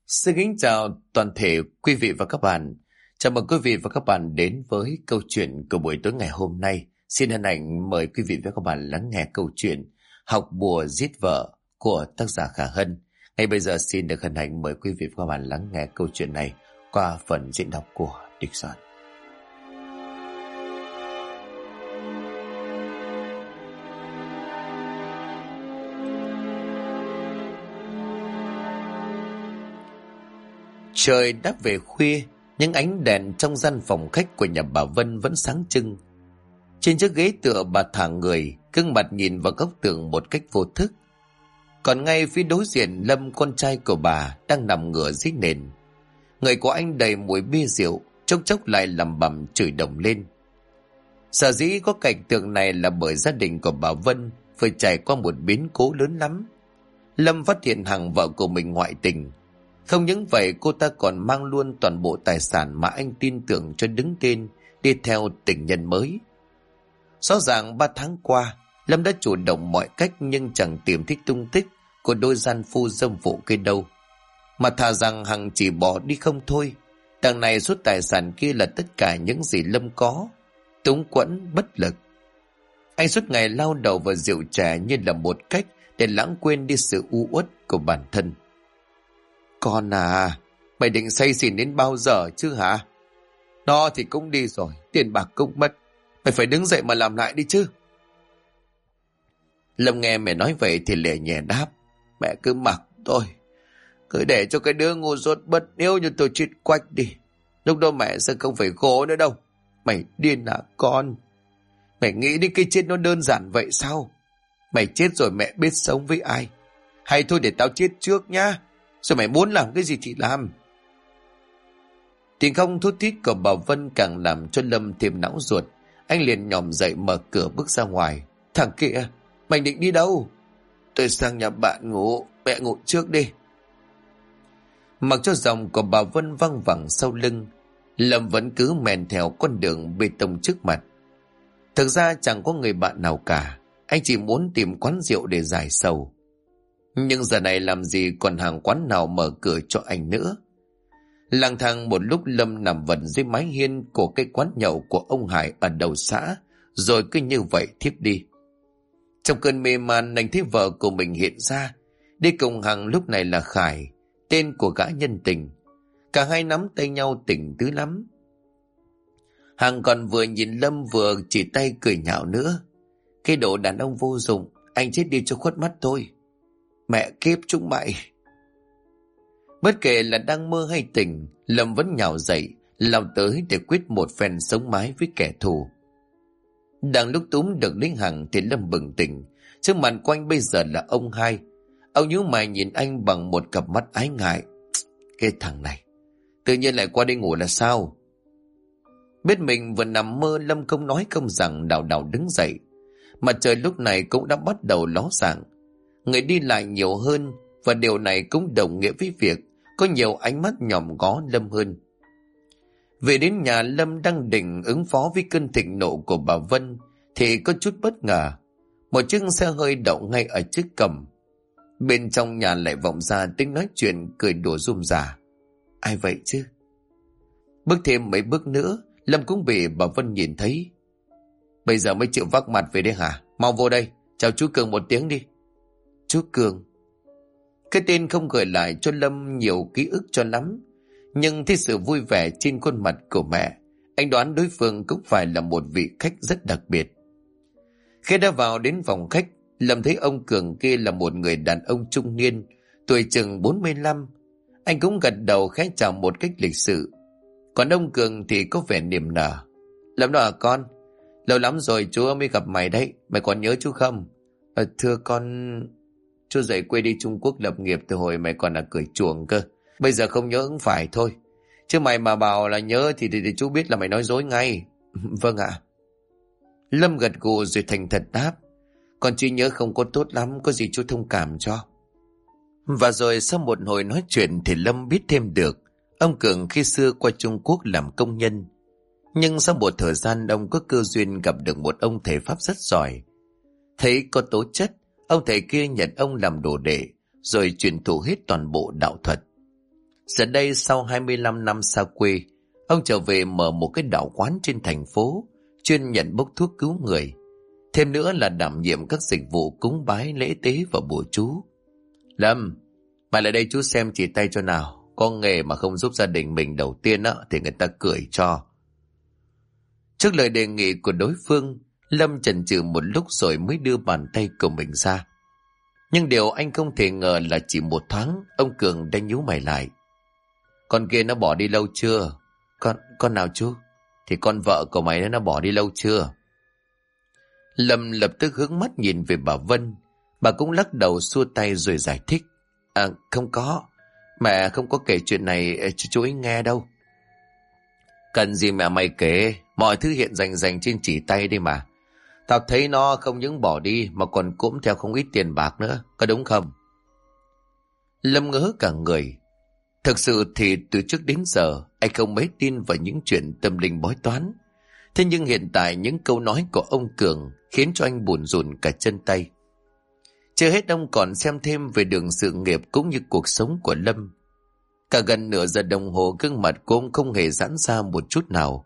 Xin kính chào toàn thể quý vị và các bạn. Chào mừng quý vị và các bạn đến với câu chuyện của buổi tối ngày hôm nay. Xin hân hạnh mời quý vị và các bạn lắng nghe câu chuyện Học bùa giết vợ của tác giả Khả Hân. Ngay bây giờ xin được hân hạnh mời quý vị và các bạn lắng nghe câu chuyện này qua phần diễn đọc của Địch Soạn. Trời đã về khuya, những ánh đèn trong gian phòng khách của nhà bà Vân vẫn sáng trưng. Trên chiếc ghế tựa bà thả người, gương mặt nhìn vào góc tường một cách vô thức. Còn ngay phía đối diện Lâm, con trai của bà, đang nằm ngửa dưới nền. Người của anh đầy mùi bia rượu, chốc chốc lại lẩm bẩm chửi đồng lên. Sở dĩ có cảnh tượng này là bởi gia đình của bà Vân vừa trải qua một biến cố lớn lắm. Lâm phát hiện Hằng, vợ của mình, ngoại tình. Không những vậy, cô ta còn mang luôn toàn bộ tài sản mà anh tin tưởng cho đứng tên đi theo tình nhân mới. Rõ ràng 3 tháng qua, Lâm đã chủ động mọi cách nhưng chẳng tìm thấy tung tích của đôi gian phu dâm phụ kia đâu. Mà thà rằng Hằng chỉ bỏ đi không thôi, đằng này số tài sản kia là tất cả những gì Lâm có. Túng quẫn, bất lực. Anh suốt ngày lao đầu vào rượu chè như là một cách để lãng quên đi sự u uất của bản thân. Con à, mày định say xỉn đến bao giờ chứ hả? Nó thì cũng đi rồi, tiền bạc cũng mất. Mày phải đứng dậy mà làm lại đi chứ. Lâm nghe mẹ nói vậy thì lẻ nhẹ đáp. Mẹ cứ mặc tôi, cứ để cho cái đứa ngu dốt bất hiếu như tôi chết quách đi. Lúc đó mẹ sẽ không phải khổ nữa đâu. Mày điên à con? Mày nghĩ đi, cái chết nó đơn giản vậy sao? Mày chết rồi mẹ biết sống với ai? Hay thôi để tao chết trước nhá, rồi mày muốn làm cái gì thì làm. Tiếng không thút thít của bà Vân càng làm cho Lâm thêm não ruột. Anh liền nhòm dậy mở cửa bước ra ngoài. Thằng kia, mày định đi đâu? Tôi sang nhà bạn ngủ, mẹ ngủ trước đi. Mặc cho giọng của bà Vân văng vẳng sau lưng, Lâm vẫn cứ men theo con đường bê tông trước mặt. Thực ra chẳng có người bạn nào cả, anh chỉ muốn tìm quán rượu để giải sầu. Nhưng giờ này làm gì còn hàng quán nào mở cửa cho anh nữa. Lang thang một lúc, Lâm nằm vật dưới mái hiên của cái quán nhậu của ông Hải ở đầu xã, rồi cứ như vậy thiếp đi. Trong cơn mê man, anh thấy vợ của mình hiện ra, đi cùng Hằng, lúc này là Khải, tên của gã nhân tình. Cả hai nắm tay nhau tình tứ lắm. Hằng còn vừa nhìn Lâm vừa chỉ tay cười nhạo nữa. Cái đồ đàn ông vô dụng, anh chết đi cho khuất mắt thôi. Mẹ kiếp chúng mày. Bất kể là đang mơ hay tỉnh, Lâm vẫn nhào dậy, lao tới để quyết một phen sống mái với kẻ thù. Đang lúc túm được lính Hằng thì Lâm bừng tỉnh. Trước mặt quanh bây giờ là ông Hai. Ông nhíu mày nhìn anh bằng một cặp mắt ái ngại. Cái thằng này, tự nhiên lại qua đây ngủ là sao? Biết mình vừa nằm mơ, Lâm không nói không rằng đảo đảo đứng dậy. Mặt trời lúc này cũng đã bắt đầu ló dạng. Người đi lại nhiều hơn, và điều này cũng đồng nghĩa với việc có nhiều ánh mắt nhòm ngó Lâm hơn. Về đến nhà, Lâm đang định ứng phó với cơn thịnh nộ của bà Vân thì có chút bất ngờ. Một chiếc xe hơi đậu ngay ở trước cổng. Bên trong nhà lại vọng ra tiếng nói chuyện cười đùa rôm rả. Ai vậy chứ? Bước thêm mấy bước nữa, Lâm cũng bị bà Vân nhìn thấy. Bây giờ mới chịu vác mặt về đây hả? Mau vô đây, chào chú Cường một tiếng đi. Chú Cường. Cái tên không gợi lại cho Lâm nhiều ký ức cho lắm, nhưng thấy sự vui vẻ trên khuôn mặt của mẹ, anh đoán đối phương cũng phải là một vị khách rất đặc biệt. Khi đã vào đến phòng khách, Lâm thấy ông Cường kia là một người đàn ông trung niên, tuổi chừng 45. Anh cũng gật đầu khẽ chào một cách lịch sự. Còn ông Cường thì có vẻ niềm nở. Lâm đó à con? Lâu lắm rồi chú mới gặp mày đấy, mày còn nhớ chú không? Thưa con, chú dậy quê đi Trung Quốc lập nghiệp từ hồi mày còn là cởi chuồng cơ. Bây giờ không nhớ cũng phải thôi. Chứ mày mà bảo là nhớ thì chú biết là mày nói dối ngay. Vâng ạ. Lâm gật gù rồi thành thật đáp. Con chỉ nhớ không có tốt lắm, có gì chú thông cảm cho. Và rồi sau một hồi nói chuyện thì Lâm biết thêm được ông Cường khi xưa qua Trung Quốc làm công nhân. Nhưng sau một thời gian ông có cơ duyên gặp được một ông thầy Pháp rất giỏi. Thấy có tố chất, ông thầy kia nhận ông làm đồ đệ, rồi truyền thụ hết toàn bộ đạo thuật. Giờ đây sau 25 năm xa quê, ông trở về mở một cái đạo quán trên thành phố, chuyên nhận bốc thuốc cứu người. Thêm nữa là đảm nhiệm các dịch vụ cúng bái, lễ tế và bùa chú. Lâm, mày lại đây chú xem chỉ tay cho nào. Có nghề mà không giúp gia đình mình đầu tiên á, thì người ta cười cho. Trước lời đề nghị của đối phương, Lâm chần chừ một lúc rồi mới đưa bàn tay của mình ra. Nhưng điều anh không thể ngờ là chỉ một tháng, ông Cường đã nhíu mày lại. Con kia nó bỏ đi lâu chưa? Con nào chú? Thì con vợ của mày nó bỏ đi lâu chưa? Lâm lập tức hướng mắt nhìn về bà Vân. Bà cũng lắc đầu xua tay rồi giải thích. Không có. Mẹ không có kể chuyện này cho chú ấy nghe đâu. Cần gì mẹ mày kể, mọi thứ hiện rành trên chỉ tay đi mà. Tao thấy nó không những bỏ đi mà còn cũng theo không ít tiền bạc nữa, có đúng không? Lâm ngỡ cả người. Thực sự thì từ trước đến giờ anh không mấy tin vào những chuyện tâm linh bói toán. Thế nhưng hiện tại những câu nói của ông Cường khiến cho anh bủn rủn cả chân tay. Chưa hết ông còn xem thêm về đường sự nghiệp cũng như cuộc sống của Lâm. Cả gần nửa giờ đồng hồ gương mặt của ông không hề giãn ra một chút nào.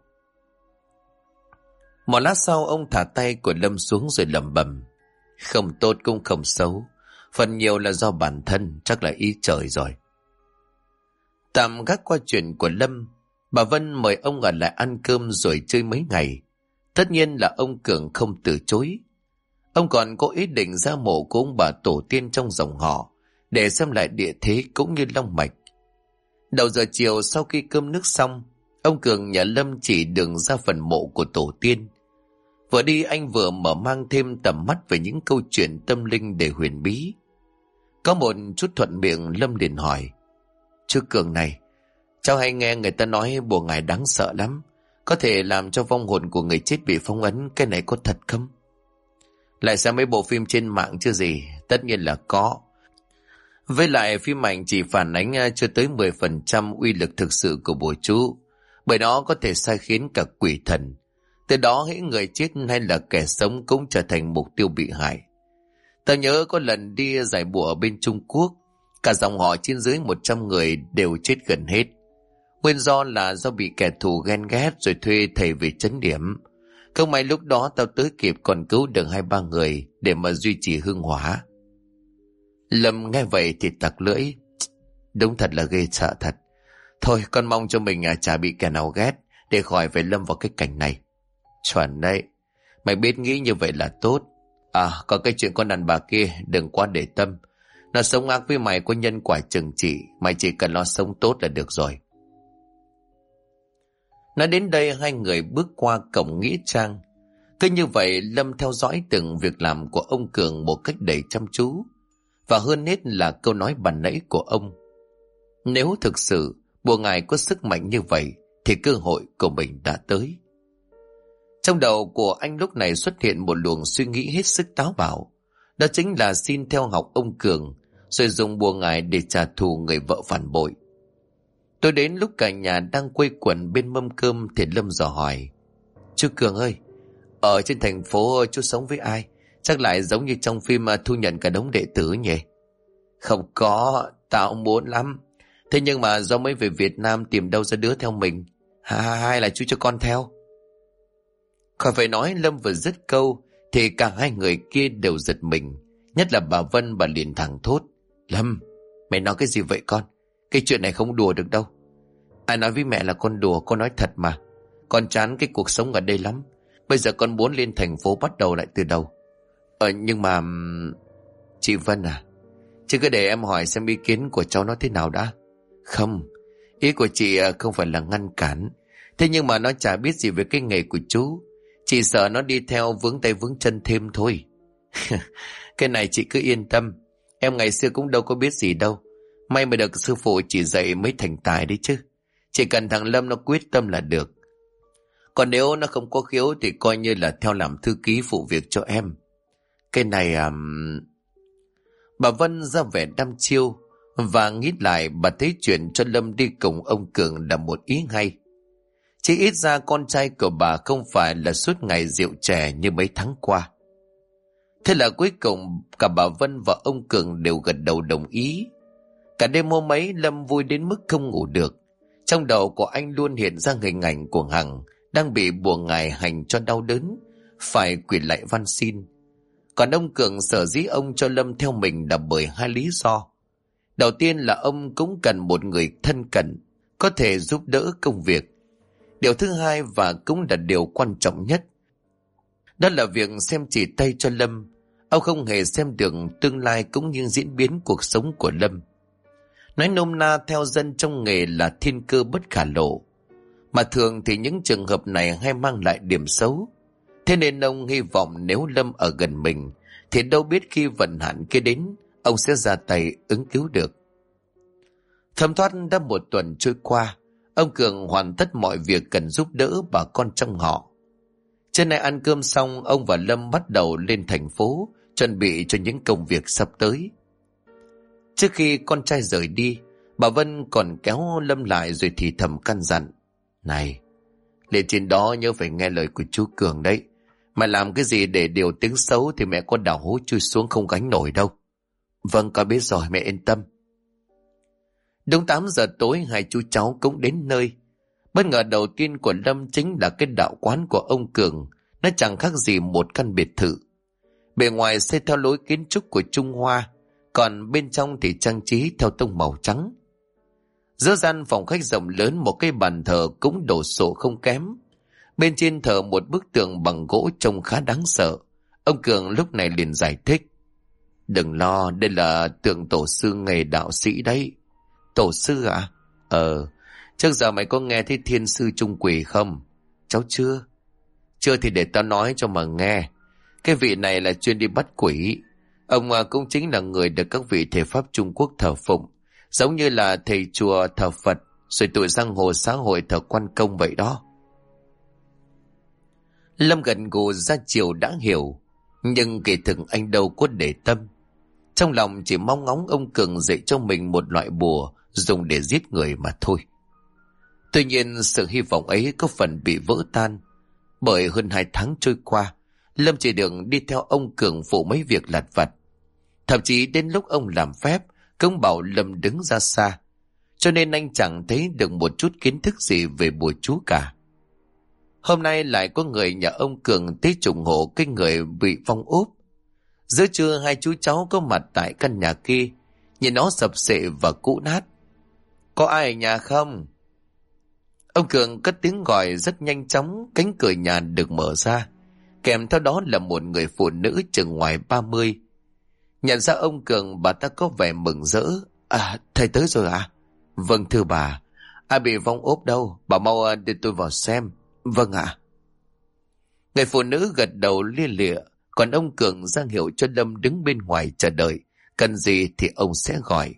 Một lát sau ông thả tay của Lâm xuống rồi lẩm bẩm. Không tốt cũng không xấu. Phần nhiều là do bản thân, chắc là ý trời rồi. Tạm gác qua chuyện của Lâm, bà Vân mời ông ở lại ăn cơm rồi chơi mấy ngày. Tất nhiên là ông Cường không từ chối. Ông còn có ý định ra mộ của ông bà tổ tiên trong dòng họ để xem lại địa thế cũng như long mạch. Đầu giờ chiều sau khi cơm nước xong, ông Cường nhờ Lâm chỉ đường ra phần mộ của tổ tiên. Vừa đi anh vừa mở mang thêm tầm mắt về những câu chuyện tâm linh để huyền bí. Có một chút thuận miệng, Lâm liền hỏi. Chú Cường này, cháu hay nghe người ta nói bùa ngải đáng sợ lắm, có thể làm cho vong hồn của người chết bị phong ấn, cái này có thật không? Lại xem mấy bộ phim trên mạng chứ gì, tất nhiên là có. Với lại phim ảnh chỉ phản ánh chưa tới 10% uy lực thực sự của bùa chú, bởi nó có thể sai khiến cả quỷ thần. Từ đó hễ người chết hay là kẻ sống cũng trở thành mục tiêu bị hại. Tao nhớ có lần đi giải bùa ở bên Trung Quốc, cả dòng họ trên dưới 100 người đều chết gần hết. Nguyên do là do bị kẻ thù ghen ghét rồi thuê thầy về trấn điểm. Không may lúc đó tao tới kịp còn cứu được 2-3 người để mà duy trì hương hỏa. Lâm nghe vậy thì tặc lưỡi. Đúng thật là ghê sợ thật. Thôi con mong cho mình chả bị kẻ nào ghét để khỏi phải lâm vào cái cảnh này. Chuẩn đấy. Mày biết nghĩ như vậy là tốt. Còn cái chuyện con đàn bà kia đừng quá để tâm. Nó sống ác với mày có nhân quả trừng trị. Mày chỉ cần lo sống tốt là được rồi. Nói đến đây hai người bước qua cổng nghĩa trang. Cứ như vậy Lâm theo dõi từng việc làm của ông Cường một cách đầy chăm chú. Và hơn hết là câu nói ban nãy của ông. Nếu thực sự bùa ngải có sức mạnh như vậy thì cơ hội của mình đã tới. Trong đầu của anh lúc này xuất hiện một luồng suy nghĩ hết sức táo bạo. Đó chính là xin theo học ông Cường rồi dùng bùa ngải để trả thù người vợ phản bội. Tôi đến lúc cả nhà đang quây quần bên mâm cơm thì Lâm dò hỏi. Chú Cường ơi, ở trên thành phố chú sống với ai? Chắc lại giống như trong phim thu nhận cả đống đệ tử nhỉ? Không có, tao muốn lắm. Thế nhưng mà do mới về Việt Nam tìm đâu ra đứa theo mình. Hay là chú cho con theo? Khỏi phải nói, Lâm vừa dứt câu thì cả hai người kia đều giật mình. Nhất là bà Vân, bà liền thẳng thốt. Lâm, mày nói cái gì vậy con? Cái chuyện này không đùa được đâu. Ai nói với mẹ là con đùa, con nói thật mà. Con chán cái cuộc sống ở đây lắm. Bây giờ con muốn lên thành phố bắt đầu lại từ đầu. Nhưng mà... Chị Vân à, chị cứ để em hỏi xem ý kiến của cháu nó thế nào đã. Không, ý của chị không phải là ngăn cản. Thế nhưng mà nó chả biết gì về cái nghề của chú. Chị sợ nó đi theo vướng tay vướng chân thêm thôi. Cái này chị cứ yên tâm. Em ngày xưa cũng đâu có biết gì đâu. May mà được sư phụ chỉ dạy mới thành tài đấy chứ. Chỉ cần thằng Lâm nó quyết tâm là được. Còn nếu nó không có khiếu thì coi như là theo làm thư ký phụ việc cho em. Cái này Bà Vân ra vẻ đăm chiêu. Và nghĩ lại bà thấy chuyện cho Lâm đi cùng ông Cường là một ý hay. Chỉ ít ra con trai của bà không phải là suốt ngày rượu chè như mấy tháng qua. Thế là cuối cùng cả bà Vân và ông Cường đều gật đầu đồng ý. Cả đêm hôm ấy Lâm vui đến mức không ngủ được. Trong đầu của anh luôn hiện ra hình ảnh của Hằng đang bị bùa ngải hành cho đau đớn, phải quỳ lại van xin. Còn ông Cường sở dĩ ông cho Lâm theo mình là bởi hai lý do. Đầu tiên là ông cũng cần một người thân cận, có thể giúp đỡ công việc. Điều thứ hai và cũng là điều quan trọng nhất, đó là việc xem chỉ tay cho Lâm. Ông không hề xem được tương lai cũng như diễn biến cuộc sống của Lâm. Nói nôm na theo dân trong nghề là thiên cơ bất khả lộ. Mà thường thì những trường hợp này hay mang lại điểm xấu. Thế nên ông hy vọng nếu Lâm ở gần mình thì đâu biết khi vận hạn kia đến, ông sẽ ra tay ứng cứu được. Thấm thoát đã một tuần trôi qua, ông Cường hoàn tất mọi việc cần giúp đỡ bà con trong họ. Trưa nay ăn cơm xong, ông và Lâm bắt đầu lên thành phố chuẩn bị cho những công việc sắp tới. Trước khi con trai rời đi, bà Vân còn kéo Lâm lại rồi thì thầm căn dặn: "Này, lên trên đó nhớ phải nghe lời của chú Cường đấy. Mà làm cái gì để điều tiếng xấu thì mẹ con đào hố chui xuống không gánh nổi đâu." "Vâng, con biết rồi, mẹ yên tâm." Đúng 8 giờ tối, hai chú cháu cũng đến nơi. Bất ngờ đầu tiên của Lâm chính là cái đạo quán của ông Cường. Nó chẳng khác gì một căn biệt thự. Bề ngoài xây theo lối kiến trúc của Trung Hoa, còn bên trong thì trang trí theo tông màu trắng. Giữa gian phòng khách rộng lớn, một cái bàn thờ cũng đồ sộ không kém. Bên trên thờ một bức tượng bằng gỗ trông khá đáng sợ. Ông Cường lúc này liền giải thích: "Đừng lo, đây là tượng tổ sư nghề đạo sĩ đấy." "Tổ sư à?" Trước giờ mày có nghe thấy thiên sư trung quỷ không?" "Cháu chưa." "Chưa thì để tao nói cho mà nghe. Cái vị này là chuyên đi bắt quỷ. Ông cũng chính là người được các vị thể pháp Trung Quốc thờ phụng, giống như là thầy chùa thờ Phật, rồi tụi giang hồ xã hội thờ quan công vậy đó." Lâm gật gù ra chiều đã hiểu, nhưng kỳ thực anh đâu có để tâm. Trong lòng chỉ mong ngóng ông Cường dạy cho mình một loại bùa dùng để giết người mà thôi. Tuy nhiên sự hy vọng ấy có phần bị vỡ tan, bởi hơn 2 tháng trôi qua, Lâm chỉ được đi theo ông Cường phụ mấy việc lặt vặt. Thậm chí đến lúc ông làm phép cũng bảo Lâm đứng ra xa, cho nên anh chẳng thấy được một chút kiến thức gì về bùa chú cả. Hôm nay lại có người nhà ông Cường tới trùng hộ cái người bị phong úp. Giữa trưa hai chú cháu có mặt tại căn nhà kia, nhìn nó sập xệ và cũ nát. "Có ai ở nhà không?" Ông Cường cất tiếng gọi rất nhanh chóng, cánh cửa nhà được mở ra. Kèm theo đó là một người phụ nữ chừng ngoài 30. Nhận ra ông Cường, bà ta có vẻ mừng rỡ. "À, thầy tới rồi à?" "Vâng thưa bà." "Ai bị vong ốp đâu, bà mau đưa tôi vào xem." "Vâng ạ." Người phụ nữ gật đầu lia lịa, còn ông Cường ra hiệu cho Lâm đứng bên ngoài chờ đợi, cần gì thì ông sẽ gọi.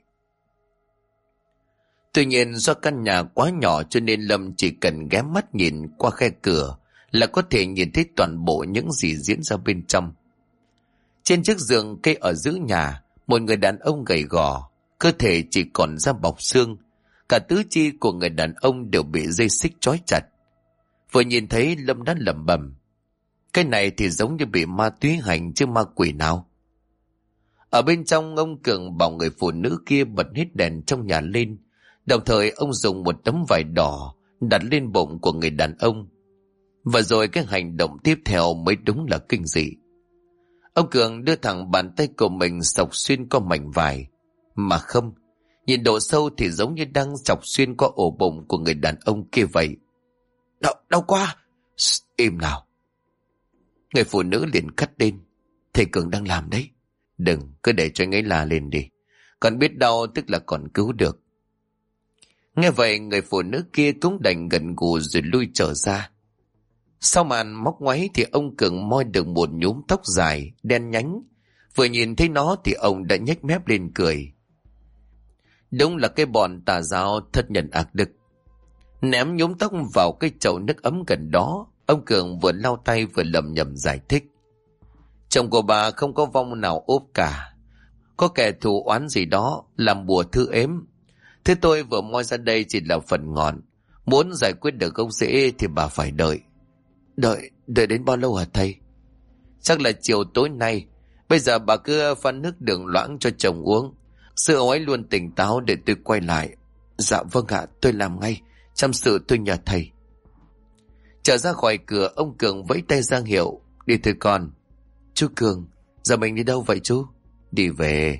Tuy nhiên do căn nhà quá nhỏ cho nên Lâm chỉ cần ghé mắt nhìn qua khe cửa là có thể nhìn thấy toàn bộ những gì diễn ra bên trong. Trên chiếc giường kê ở giữa nhà, một người đàn ông gầy gò, cơ thể chỉ còn da bọc xương, cả tứ chi của người đàn ông đều bị dây xích trói chặt. Vừa nhìn thấy Lâm đã lẩm bẩm: "Cái này thì giống như bị ma túy hành chứ ma quỷ nào." Ở bên trong, ông Cường bảo người phụ nữ kia bật hết đèn trong nhà lên, đồng thời ông dùng một tấm vải đỏ đặt lên bụng của người đàn ông. Và rồi cái hành động tiếp theo mới đúng là kinh dị. Ông Cường đưa thẳng bàn tay của mình xộc xuyên qua mảnh vải, mà không, nhìn độ sâu thì giống như đang chọc xuyên qua ổ bụng của người đàn ông kia vậy. Đau quá." "Im nào." Người phụ nữ liền cắt lên: "Thầy Cường đang làm đấy. Đừng, cứ để cho anh ấy la lên đi. Còn biết đau tức là còn cứu được." Nghe vậy người phụ nữ kia cũng đành gật gù rồi lui trở ra. Sau màn móc ngoáy thì ông Cường moi được một nhúm tóc dài, đen nhánh. Vừa nhìn thấy nó thì ông đã nhếch mép lên cười. Đúng là cái bọn tà giáo thật nhân ác đức. Ném nhúm tóc vào cái chậu nước ấm gần đó, ông Cường vừa lau tay vừa lẩm nhẩm giải thích: "Chồng của bà không có vong nào ốp cả. Có kẻ thù oán gì đó làm bùa thư ếm. Thế tôi vừa moi ra đây chỉ là phần ngọn. Muốn giải quyết được gốc rễ thì bà phải đợi." Đợi đến bao lâu hả thầy?" "Chắc là chiều tối nay. Bây giờ bà cứ pha nước đường loãng cho chồng uống. Sư ông ấy luôn tỉnh táo để tôi quay lại. Dạ vâng ạ, tôi làm ngay. Chăm sự tôi nhờ thầy. Trở ra khỏi cửa, ông Cường vẫy tay ra hiệu. Đi thôi con. Chú Cường, giờ mình đi đâu vậy chú? Đi về.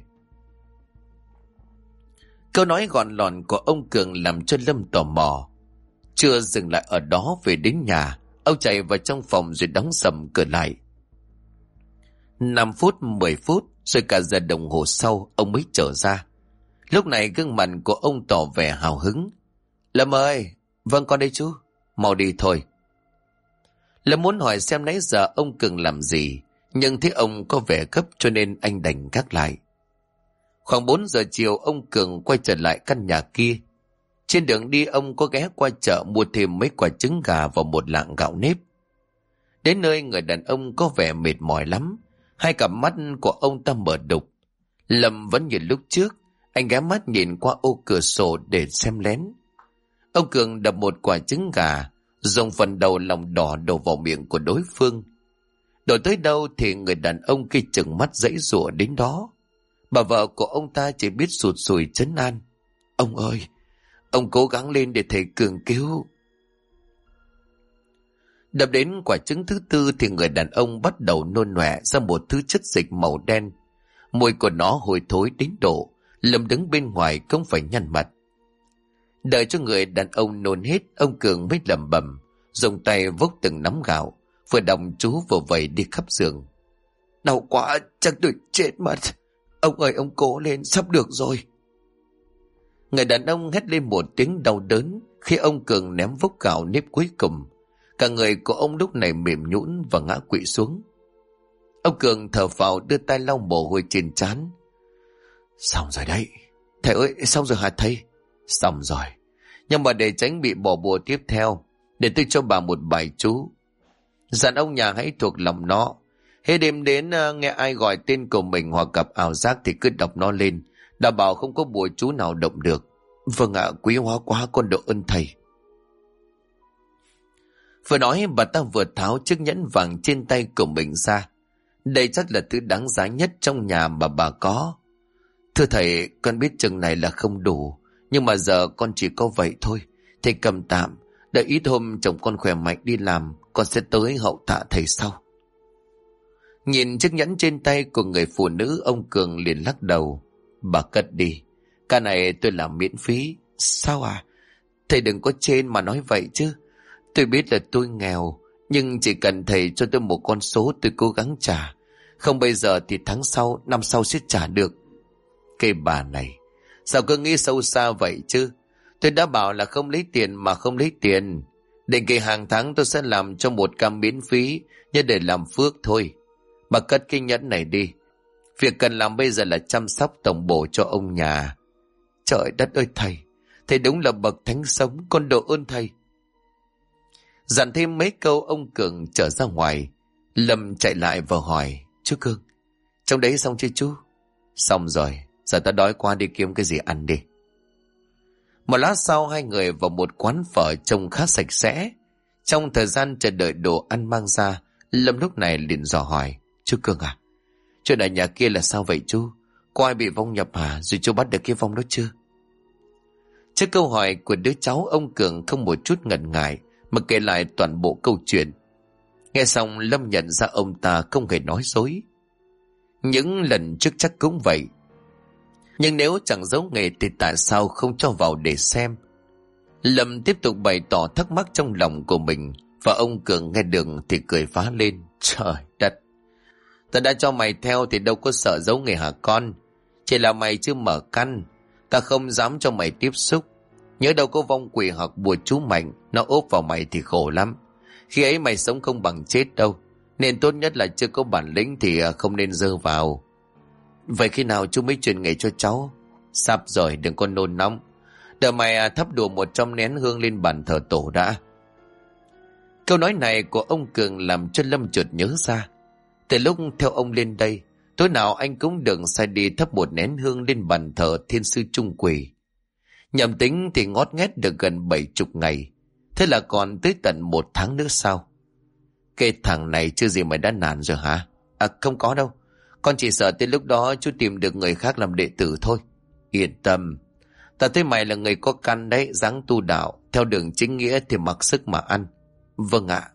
Câu nói gọn lọn của ông Cường làm cho Lâm tò mò. Chưa dừng lại ở đó, về đến nhà, ông chạy vào trong phòng rồi đóng sầm cửa lại. 5 phút, 10 phút, rồi cả giờ đồng hồ sau, ông mới trở ra. Lúc này gương mặt của ông tỏ vẻ hào hứng. Lâm ơi! Vâng, con đây chú. Mau đi thôi. Lâm muốn hỏi xem nãy giờ ông Cường làm gì, nhưng thấy ông có vẻ gấp cho nên anh đành gác lại. Khoảng 4 giờ chiều, ông Cường quay trở lại căn nhà kia. Trên đường đi, ông có ghé qua chợ mua thêm mấy quả trứng gà và một lạng gạo nếp. Đến nơi, người đàn ông có vẻ mệt mỏi lắm. Hai cặp mắt của ông ta mở đục. Lâm vẫn như lúc trước, anh ghé mắt nhìn qua ô cửa sổ để xem lén. Ông Cường đập một quả trứng gà, dùng phần đầu lòng đỏ đổ vào miệng của đối phương. Đổ tới đâu thì người đàn ông kia chừng mắt giãy giụa đến đó. Bà vợ của ông ta chỉ biết sụt sùi trấn an. Ông ơi, ông cố gắng lên để thầy Cường cứu. Đập đến quả trứng thứ tư thì người đàn ông bắt đầu nôn nọe ra một thứ chất dịch màu đen. Mùi của nó hôi thối đến độ Lâm đứng bên ngoài không phải nhăn mặt. Đợi cho người đàn ông nôn hết, ông Cường mới lẩm bẩm, dùng tay vốc từng nắm gạo, vừa đọc chú vừa vẩy đi khắp giường. Đau quá, chắc tôi chết mất. Ông ơi, ông cố lên, sắp được rồi. Người đàn ông hét lên một tiếng đau đớn khi ông Cường ném vốc gạo nếp cuối cùng. Cả người của ông lúc này mềm nhũn và ngã quỵ xuống. Ông Cường thở phào đưa tay lau mồ hôi trên trán. Xong rồi đấy. Thầy ơi, xong rồi hả thầy? Xong rồi. Nhưng mà để tránh bị bỏ bùa tiếp theo, để tôi cho bà một bài chú. Dặn ông nhà hãy thuộc lòng nó. Hết đêm đến nghe ai gọi tên của mình hoặc gặp ảo giác thì cứ đọc nó lên, đảm bảo không có bùa chú nào động được. Vâng ạ, quý hóa quá, con độ ơn thầy. Vừa nói, bà ta vừa tháo chiếc nhẫn vàng trên tay của mình ra. Đây chắc là thứ đáng giá nhất trong nhà mà bà có. Thưa thầy, con biết chừng này là không đủ, nhưng mà giờ con chỉ có vậy thôi. Thầy cầm tạm, đợi ít hôm chồng con khỏe mạnh đi làm, con sẽ tới hậu tạ thầy sau. Nhìn chiếc nhẫn trên tay của người phụ nữ, ông Cường liền lắc đầu. Bà cất đi, cái này tôi làm miễn phí. Sao à? Thầy đừng có chê mà nói vậy chứ. Tôi biết là tôi nghèo, nhưng chỉ cần thầy cho tôi một con số tôi cố gắng trả. Không bây giờ thì tháng sau, năm sau sẽ trả được. Cái bà này, sao cứ nghĩ sâu xa vậy chứ? Tôi đã bảo là không lấy tiền mà không lấy tiền. Định kỳ hàng tháng tôi sẽ làm cho một cam miễn phí, như để làm phước thôi. Bà cất cái nhẫn này đi. Việc cần làm bây giờ là chăm sóc tổng bổ cho ông nhà. Trời đất ơi thầy, thầy đúng là bậc thánh sống, con độ ơn thầy. Dặn thêm mấy câu, ông Cường trở ra ngoài. Lâm chạy lại và hỏi, chú Cường, trong đấy xong chưa chú? Xong rồi, giờ ta đói quá, đi kiếm cái gì ăn đi. Một lát sau, hai người vào một quán phở trông khá sạch sẽ. Trong thời gian chờ đợi đồ ăn mang ra, Lâm lúc này liền dò hỏi, chú Cường à, chuyện ở nhà kia là sao vậy chú? Có ai bị vong nhập hả? Rồi chú bắt được cái vong đó chưa? Trước câu hỏi của đứa cháu, ông Cường không một chút ngần ngại mà kể lại toàn bộ câu chuyện. Nghe xong, Lâm nhận ra ông ta không hề nói dối. Những lần trước chắc cũng vậy. Nhưng nếu chẳng giấu nghề thì tại sao không cho vào để xem? Lâm tiếp tục bày tỏ thắc mắc trong lòng của mình, và ông Cường nghe được thì cười phá lên. Trời đất! Ta đã cho mày theo thì đâu có sợ giấu nghề hả con? Chỉ là mày chưa mở căn, ta không dám cho mày tiếp xúc. Nhớ đâu có vong quỷ hoặc bùa chú mạnh, nó ốp vào mày thì khổ lắm. Khi ấy mày sống không bằng chết đâu. Nên tốt nhất là chưa có bản lĩnh thì không nên dơ vào. Vậy khi nào chú mới truyền nghề cho cháu? Sắp rồi, đừng có nôn nóng. Đợi mày thắp đùa 100 nén hương lên bàn thờ tổ đã. Câu nói này của ông Cường làm cho Lâm chợt nhớ ra. Từ lúc theo ông lên đây, tối nào anh cũng được sai đi thắp một nén hương lên bàn thờ thiên sư Trung Quỷ. Nhầm tính thì ngót nghét được gần 70 ngày. Thế là còn tới tận 1 tháng nữa sao? Cái thằng này chưa gì mày đã nản rồi hả? À không có đâu. Con chỉ sợ tới lúc đó chú tìm được người khác làm đệ tử thôi. Yên tâm, ta thấy mày là người có căn đấy, dáng tu đạo, theo đường chính nghĩa thì mặc sức mà ăn. Vâng ạ.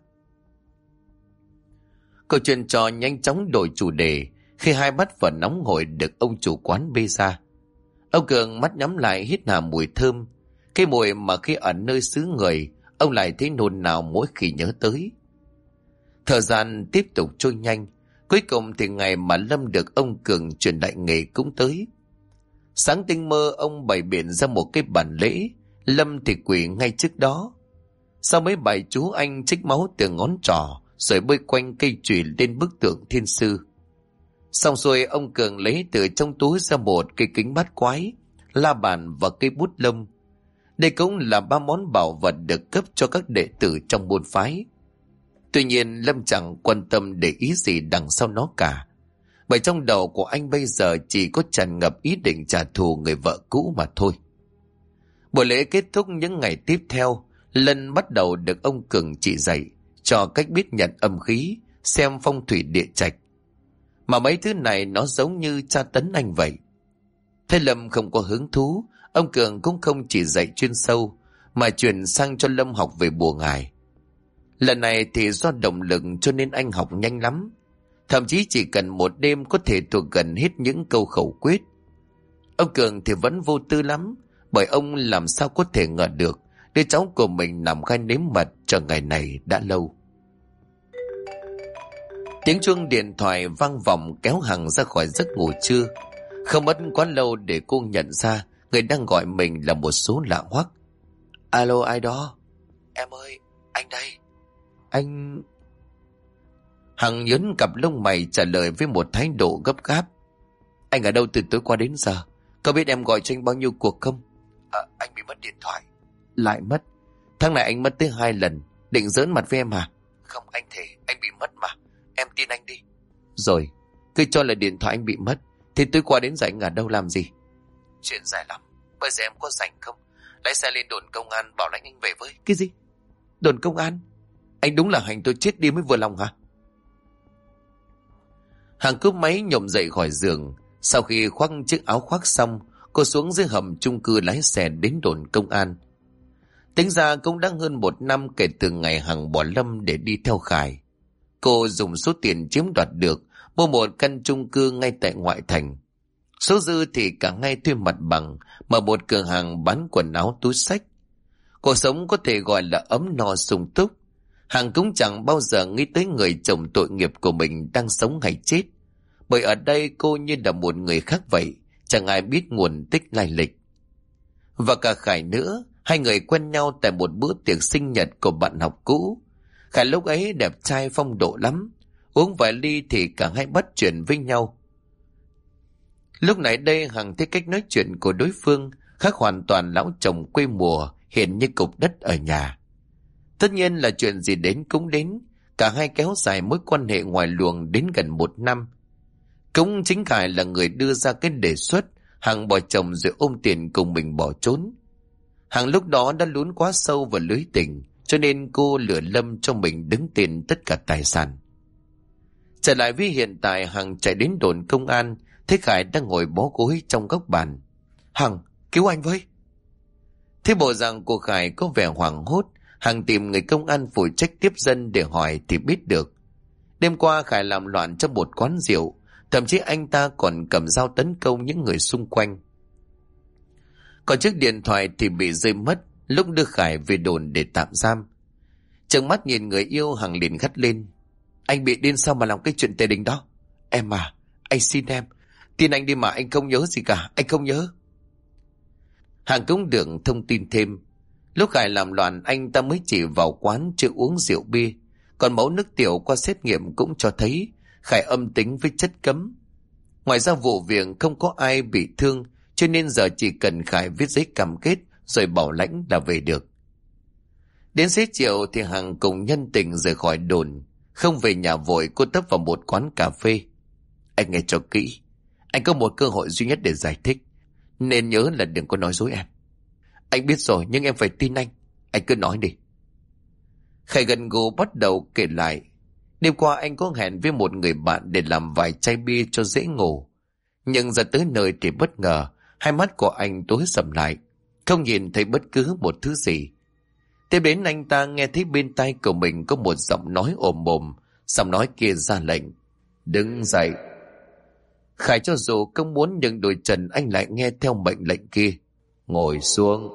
Câu chuyện trò nhanh chóng đổi chủ đề khi hai bát phở nóng hổi được ông chủ quán bê ra. Ông Cường mắt nhắm lại hít hà mùi thơm, cái mùi mà khi ở nơi xứ người ông lại thấy nôn nao mỗi khi nhớ tới. Thời gian tiếp tục trôi nhanh, cuối cùng thì ngày mà Lâm được ông Cường truyền lại nghề cũng tới. Sáng tinh mơ ông bày biện ra một cái bàn lễ, Lâm thì quỳ ngay trước đó. Sau mấy bài chú anh trích máu từ ngón trỏ rồi bơi quanh cây chùy lên bức tượng thiên sư. Xong rồi ông Cường lấy từ trong túi ra một cây kính bát quái, la bàn và cây bút lông. Đây cũng là 3 món bảo vật được cấp cho các đệ tử trong môn phái. Tuy nhiên Lâm chẳng quan tâm để ý gì đằng sau nó cả, bởi trong đầu của anh bây giờ chỉ có tràn ngập ý định trả thù người vợ cũ mà thôi. Buổi lễ kết thúc những ngày tiếp theo, Lân bắt đầu được ông Cường chỉ dạy cho cách biết nhận âm khí, xem phong thủy địa trạch. Mà mấy thứ này nó giống như tra tấn anh vậy. Thế Lâm không có hứng thú, ông Cường cũng không chỉ dạy chuyên sâu, mà chuyển sang cho Lâm học về bùa ngải. Lần này thì do động lực cho nên anh học nhanh lắm. Thậm chí chỉ cần một đêm có thể thuộc gần hết những câu khẩu quyết. Ông Cường thì vẫn vô tư lắm, bởi ông làm sao có thể ngờ được đứa cháu của mình nằm gai nếm mật chờ ngày này đã lâu. Tiếng chuông điện thoại vang vọng kéo Hằng ra khỏi giấc ngủ trưa. Không mất quá lâu để cô nhận ra người đang gọi mình là một số lạ hoắc. Alo, ai đó? Em ơi, anh đây. Anh... Hằng nhớn cặp lông mày trả lời với một thái độ gấp gáp. Anh ở đâu từ tối qua đến giờ? Có biết em gọi cho anh bao nhiêu cuộc không? Anh bị mất điện thoại. Lại mất? Tháng này anh mất tới 2 lần. Định giỡn mặt với em hả? Không, anh thề anh bị mất mà. Em tin anh đi. Rồi, cứ cho là điện thoại anh bị mất. Thì tối qua đến giờ anh ở đâu làm gì? Chuyện dài lắm. Bây giờ em có rảnh không? Lái xe lên đồn công an bảo lãnh anh về với. Cái gì? Đồn công an? Anh đúng là hành tôi chết đi mới vừa lòng hả? Hằng cúp máy nhổm dậy khỏi giường. Sau khi khoác chiếc áo khoác xong, cô xuống dưới hầm chung cư lái xe đến đồn công an. Tính ra cũng đã hơn 1 năm kể từ ngày Hằng bỏ Lâm để đi theo Khải. Cô dùng số tiền chiếm đoạt được mua một căn chung cư ngay tại ngoại thành. Số dư thì cả ngay thuê mặt bằng, mở một cửa hàng bán quần áo túi xách. Cuộc sống có thể gọi là ấm no sung túc. Hằng cũng chẳng bao giờ nghĩ tới người chồng tội nghiệp của mình đang sống hay chết. Bởi ở đây cô như là một người khác vậy, chẳng ai biết nguồn tích lai lịch. Và cả Khải nữa, hai người quen nhau tại một bữa tiệc sinh nhật của bạn học cũ. Khải lúc ấy đẹp trai phong độ lắm, uống vài ly thì cả hai bắt chuyện với nhau. Lúc này đây Hằng thấy cách nói chuyện của đối phương khác hoàn toàn lão chồng quê mùa hiện như cục đất ở nhà. Tất nhiên là chuyện gì đến cũng đến, cả hai kéo dài mối quan hệ ngoài luồng đến gần 1 năm. Cũng chính Khải là người đưa ra cái đề xuất Hằng bỏ chồng rồi ôm tiền cùng mình bỏ trốn. Hằng lúc đó đã lún quá sâu vào lưới tình, cho nên cô lừa Lâm cho mình đứng tên tất cả tài sản. Trở lại với hiện tại, Hằng chạy đến đồn công an, thấy Khải đang ngồi bó gối trong góc bàn. Hằng, cứu anh với! Thế bộ dạng của Khải có vẻ hoảng hốt. Hằng tìm người công an phụ trách tiếp dân để hỏi thì biết được. Đêm qua Khải làm loạn trong một quán rượu, thậm chí anh ta còn cầm dao tấn công những người xung quanh. Còn chiếc điện thoại thì bị rơi mất lúc đưa Khải về đồn để tạm giam. Trừng mắt nhìn người yêu, Hằng liền gắt lên. Anh bị điên sao mà làm cái chuyện tệ đình đó? Em à, anh xin em, tin anh đi mà, anh không nhớ gì cả, anh không nhớ. Hằng cũng được thông tin thêm. Lúc Khải làm loạn anh ta mới chỉ vào quán chưa uống rượu bia, còn mẫu nước tiểu qua xét nghiệm cũng cho thấy Khải âm tính với chất cấm. Ngoài ra vụ việc không có ai bị thương, cho nên giờ chỉ cần Khải viết giấy cam kết rồi bảo lãnh là về được. Đến xế chiều thì Hằng cùng nhân tình rời khỏi đồn. Không về nhà vội, cô tấp vào một quán cà phê. Anh nghe cho kỹ, anh có một cơ hội duy nhất để giải thích, nên nhớ là đừng có nói dối em. Anh biết rồi, nhưng em phải tin anh cứ nói đi. Khải gần gù bắt đầu kể lại. Đêm qua anh có hẹn với một người bạn để làm vài chai bia cho dễ ngủ. Nhưng ra tới nơi thì bất ngờ Hai mắt của anh tối sầm lại, không nhìn thấy bất cứ một thứ gì. Tiếp đến anh ta nghe thấy bên tai của mình có một giọng nói ồm ồm, giọng nói kia ra lệnh: đứng dậy. Khải cho dù không muốn nhưng đôi chân anh lại nghe theo mệnh lệnh kia: ngồi xuống.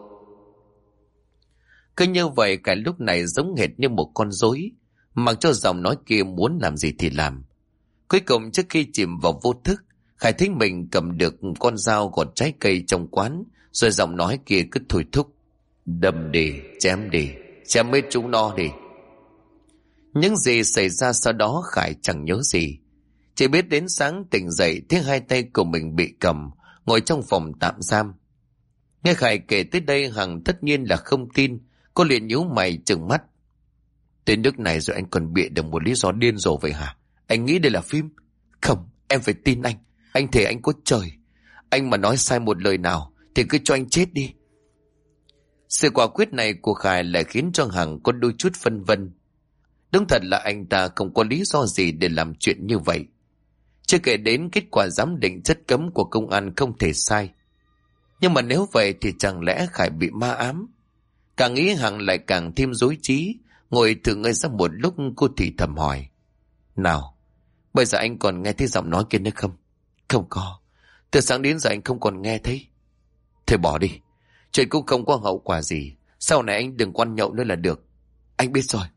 Cứ như vậy cái lúc này giống hệt như một con rối, mặc cho giọng nói kia muốn làm gì thì làm. Cuối cùng trước khi chìm vào vô thức, Khải thấy mình cầm được con dao gọt trái cây trong quán, rồi giọng nói kia cứ thôi thúc: đâm đi, chém hết chúng nó đi. Những gì xảy ra sau đó Khải chẳng nhớ gì, chỉ biết đến sáng tỉnh dậy thấy hai tay của mình bị cầm, ngồi trong phòng tạm giam. Nghe Khải kể tới đây, Hằng tất nhiên là không tin. Cô liền nhíu mày trừng mắt: tên nước này rồi anh còn bịa được một lý do điên rồ vậy hả? Anh nghĩ đây là phim? Không, em phải tin anh. Anh thề anh có trời. Anh mà nói sai một lời nào thì cứ cho anh chết đi. Sự quả quyết này của Khải lại khiến cho Hằng có đôi chút phân vân. Đúng thật là anh ta không có lý do gì để làm chuyện như vậy. Chưa kể đến kết quả giám định chất cấm của công an không thể sai. Nhưng mà nếu vậy thì chẳng lẽ Khải bị ma ám? Càng nghĩ Hằng lại càng thêm rối trí. Ngồi thử ngây ra một lúc, cô thì thầm hỏi: nào, bây giờ anh còn nghe thấy giọng nói kia nữa không? Không có. Từ sáng đến giờ anh không còn nghe thấy. Thôi bỏ đi. Chuyện cũng không có hậu quả gì. Sau này anh đừng quan nhậu nữa là được. Anh biết rồi.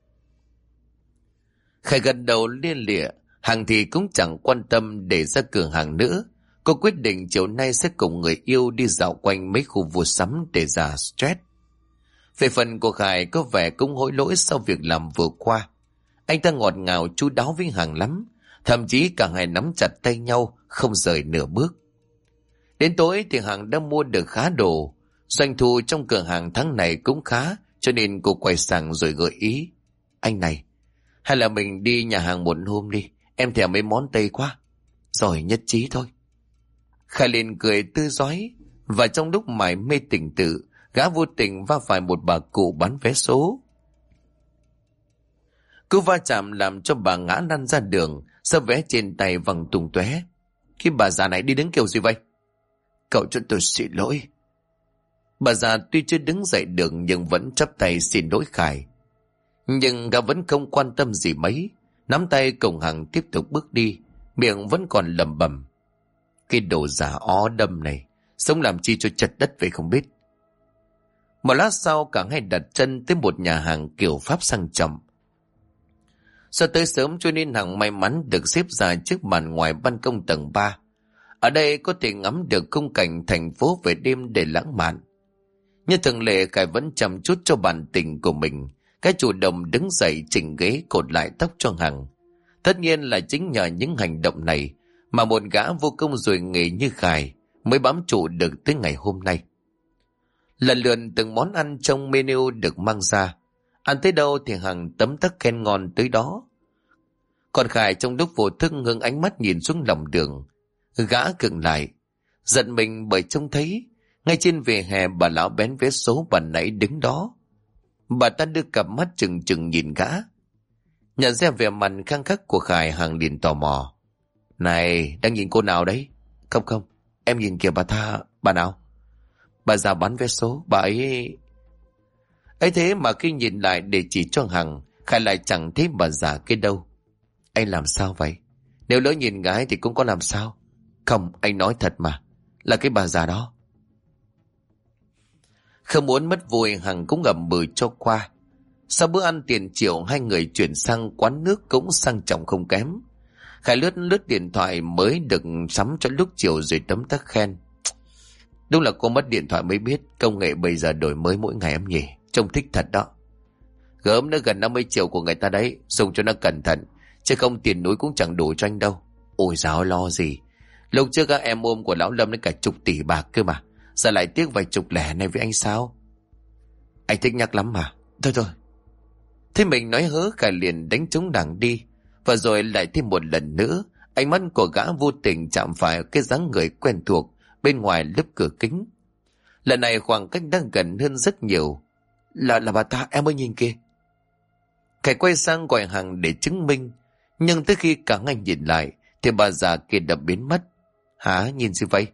Khải gật đầu lia lịa. Hằng thì cũng chẳng quan tâm để ra cửa hàng nữa. Cô quyết định chiều nay sẽ cùng người yêu đi dạo quanh mấy khu mua sắm để giảm stress. Về phần của Khải có vẻ cũng hối lỗi sau việc làm vừa qua. Anh ta ngọt ngào chu đáo với Hằng lắm. Thậm chí cả hai nắm chặt tay nhau, không rời nửa bước. Đến tối thì Hằng đã mua được khá đồ. Doanh thu trong cửa hàng tháng này cũng khá, cho nên cô quay sang rồi gợi ý: anh này, hay là mình đi nhà hàng một hôm đi, em thèm mấy món Tây quá. Rồi nhất trí thôi. Khải liền cười tươi rói, và trong lúc mải mê tỉnh tự, gã vô tình va phải một bà cụ bán vé số. Cú va chạm làm cho bà ngã lăn ra đường, sấp vé trên tay văng tung tóe. Cái bà già này đi đứng kiểu gì vậy? Cậu cho tôi xin lỗi. Bà già tuy chưa đứng dậy được nhưng vẫn chắp tay xin lỗi Khải. Nhưng gã vẫn không quan tâm gì mấy, nắm tay cùng Hằng tiếp tục bước đi, miệng vẫn còn lẩm bẩm: cái đồ giả ó đâm này, sống làm chi cho chật đất vậy không biết. Một lát sau cả hai đặt chân tới một nhà hàng kiểu Pháp sang trọng. Do tới sớm cho nên Hằng may mắn được xếp ra trước màn ngoài ban công tầng 3. Ở đây có thể ngắm được khung cảnh thành phố về đêm để lãng mạn. Như thường lệ, Khải vẫn chăm chút cho bản tình của mình. Cái chủ động đứng dậy chỉnh ghế cột lại tóc cho Hằng. Tất nhiên là chính nhờ những hành động này mà một gã vô công rồi nghề như Khải mới bám trụ được tới ngày hôm nay. Lần lượt từng món ăn trong menu được mang ra. Ăn tới đâu thì Hằng tấm tắc khen ngon tới đó. Còn Khải trong lúc vô thức hướng ánh mắt nhìn xuống lòng đường. Gã khựng lại, giận mình bởi trông thấy ngay trên vỉa hè bà lão bán vé số bà nãy đứng đó. Bà ta đưa cặp mắt trừng trừng nhìn gã. Nhận ra vẻ mặt khăng khắc của Khải, Hằng liền tò mò: này, đang nhìn cô nào đấy? Không không, em nhìn kìa bà nào? Bà già bán vé số, bà ấy... ấy thế mà khi nhìn lại để chỉ cho Hằng, Khải lại chẳng thấy bà già kia đâu. Anh làm sao vậy? Nếu lỡ nhìn gái thì cũng có làm sao? Không, anh nói thật mà, là cái bà già đó. Không muốn mất vui, Hằng cũng ngậm bừ cho qua. Sau bữa ăn tiền triệu, hai người chuyển sang quán nước cũng sang trọng không kém. Khải lướt điện thoại mới được sắm cho lúc chiều rồi tấm tắc khen: đúng là cô mất điện thoại mới biết công nghệ bây giờ đổi mới mỗi ngày em nhỉ, trông thích thật đó. Gớm nó gần 50 triệu của người ta đấy, dùng cho nó cẩn thận, chứ không tiền núi cũng chẳng đủ cho anh đâu. Ôi dào, lo gì, lúc trước các em ôm của lão Lâm đến cả chục tỷ bạc cơ mà, giờ lại tiếc vài chục lẻ này với anh sao? Anh thích nhắc lắm mà. Thôi thế mình nói hớ, Khải liền đánh trống đảng đi. Và rồi lại thêm một lần nữa, ánh mắt của gã vô tình chạm phải cái dáng người quen thuộc bên ngoài lớp cửa kính. Lần này khoảng cách đang gần hơn rất nhiều. Là bà ta, em ơi nhìn kia. Khải quay sang gọi Hằng để chứng minh, nhưng tới khi cả hai nhìn lại thì bà già kia đã biến mất. Hả, nhìn gì vậy?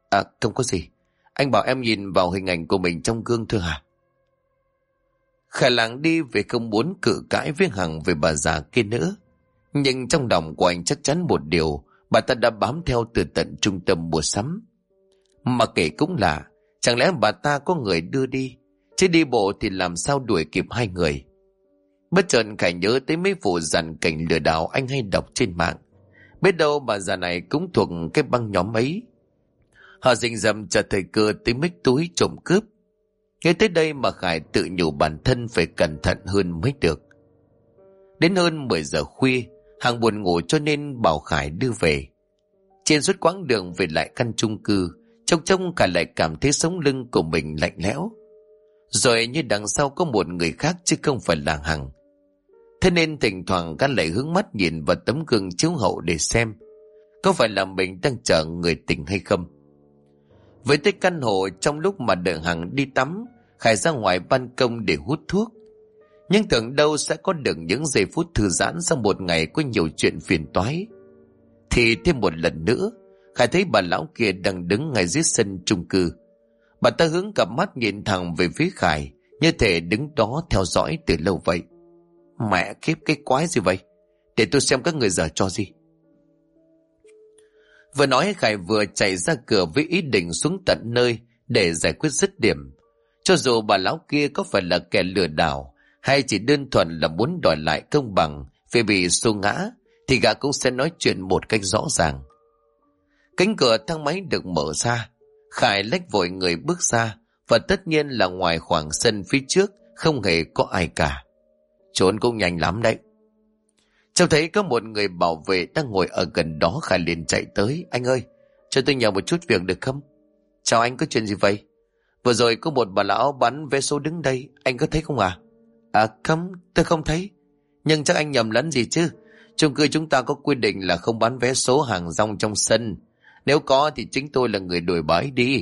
À, không có gì. Anh bảo em nhìn vào hình ảnh của mình trong gương thôi hả? Khải lảng đi vì không muốn cự cãi với Hằng về bà già kia nữa. Nhưng trong lòng của anh chắc chắn một điều, bà ta đã bám theo từ tận trung tâm mua sắm. Mà kể cũng lạ, chẳng lẽ bà ta có người đưa đi, chứ đi bộ thì làm sao đuổi kịp hai người. Bất chợt Khải nhớ tới mấy vụ dàn cảnh lừa đảo anh hay đọc trên mạng. Biết đâu bà già này cũng thuộc cái băng nhóm ấy. Họ rình rập chờ thời cơ tới mích túi trộm cướp. Ngay tới đây mà Khải tự nhủ bản thân phải cẩn thận hơn mới được. Đến hơn 10 giờ khuya, Hằng buồn ngủ cho nên bảo Khải đưa về. Trên suốt quãng đường về lại căn chung cư, trông Khải lại cảm thấy sống lưng của mình lạnh lẽo. Rồi như đằng sau có một người khác chứ không phải là Hằng. Thế nên thỉnh thoảng Khải lại hướng mắt nhìn vào tấm gương chiếu hậu để xem có phải là mình đang chờ người tình hay không. Với tới căn hộ, trong lúc mà đợi Hằng đi tắm, Khải ra ngoài ban công để hút thuốc. Nhưng tưởng đâu sẽ có được những giây phút thư giãn sau một ngày có nhiều chuyện phiền toái. Thì thêm một lần nữa, Khải thấy bà lão kia đang đứng ngay dưới sân chung cư. Bà ta hướng cặp mắt nhìn thẳng về phía Khải, như thể đứng đó theo dõi từ lâu vậy. Mẹ kiếp, cái quái gì vậy? Để tôi xem các người giở trò gì. Vừa nói Khải vừa chạy ra cửa với ý định xuống tận nơi để giải quyết dứt điểm. Cho dù bà lão kia có phải là kẻ lừa đảo hay chỉ đơn thuần là muốn đòi lại công bằng vì bị xô ngã, thì gã cũng sẽ nói chuyện một cách rõ ràng. Cánh cửa thang máy được mở ra. Khải lách vội người bước ra, và tất nhiên là ngoài khoảng sân phía trước không hề có ai cả. Trốn cũng nhanh lắm đấy. Trông thấy có một người bảo vệ đang ngồi ở gần đó, Khải liền chạy tới. Anh ơi, cho tôi nhờ một chút việc được không? Chào anh, có chuyện gì vậy? Vừa rồi có một bà lão bán vé số đứng đây, anh có thấy không à? À không, tôi không thấy. Nhưng chắc anh nhầm lẫn gì chứ. Chung cư chúng ta có quy định là không bán vé số hàng rong trong sân. Nếu có thì chính tôi là người đổi bãi đi.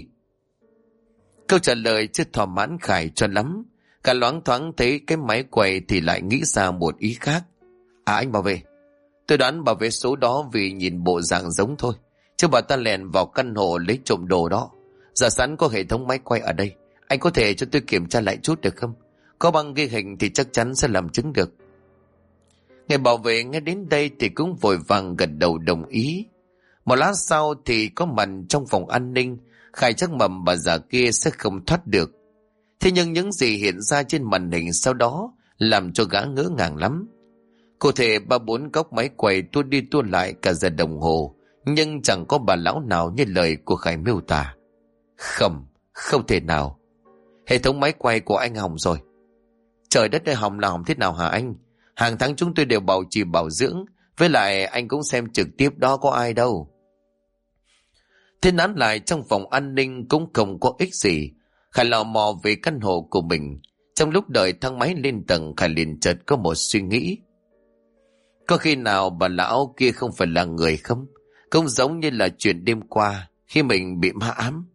Câu trả lời chưa thỏa mãn Khải cho lắm. Cả loáng thoáng thấy cái máy quay thì lại nghĩ ra một ý khác. À anh bảo vệ, tôi đoán bảo vé số đó vì nhìn bộ dạng giống thôi, chứ bà ta lèn vào căn hộ lấy trộm đồ đó. Giả sẵn có hệ thống máy quay ở đây, anh có thể cho tôi kiểm tra lại chút được không? Có băng ghi hình thì chắc chắn sẽ làm chứng được. Người bảo vệ nghe đến đây thì cũng vội vàng gật đầu đồng ý. Một lát sau thì có mặt trong phòng an ninh. Khải chắc mầm bà già kia sẽ không thoát được. Thế nhưng những gì hiện ra trên màn hình sau đó làm cho gã ngỡ ngàng lắm. Cụ thể 3-4 góc máy quay tua đi tua lại cả giờ đồng hồ, nhưng chẳng có bà lão nào như lời của Khải miêu tả. Không thể nào. Hệ thống máy quay của anh hỏng rồi. Trời đất ơi, hỏng là hỏng thế nào hả anh? Hàng tháng chúng tôi đều bảo trì bảo dưỡng, với lại anh cũng xem trực tiếp đó, có ai đâu. Thế nán lại trong phòng an ninh cũng không có ích gì. Khải lò mò về căn hộ của mình. Trong lúc đợi thang máy lên tầng, Khải liền chợt có một suy nghĩ. Có khi nào bà lão kia không phải là người không? Cũng giống như là chuyện đêm qua khi mình bị ma ám.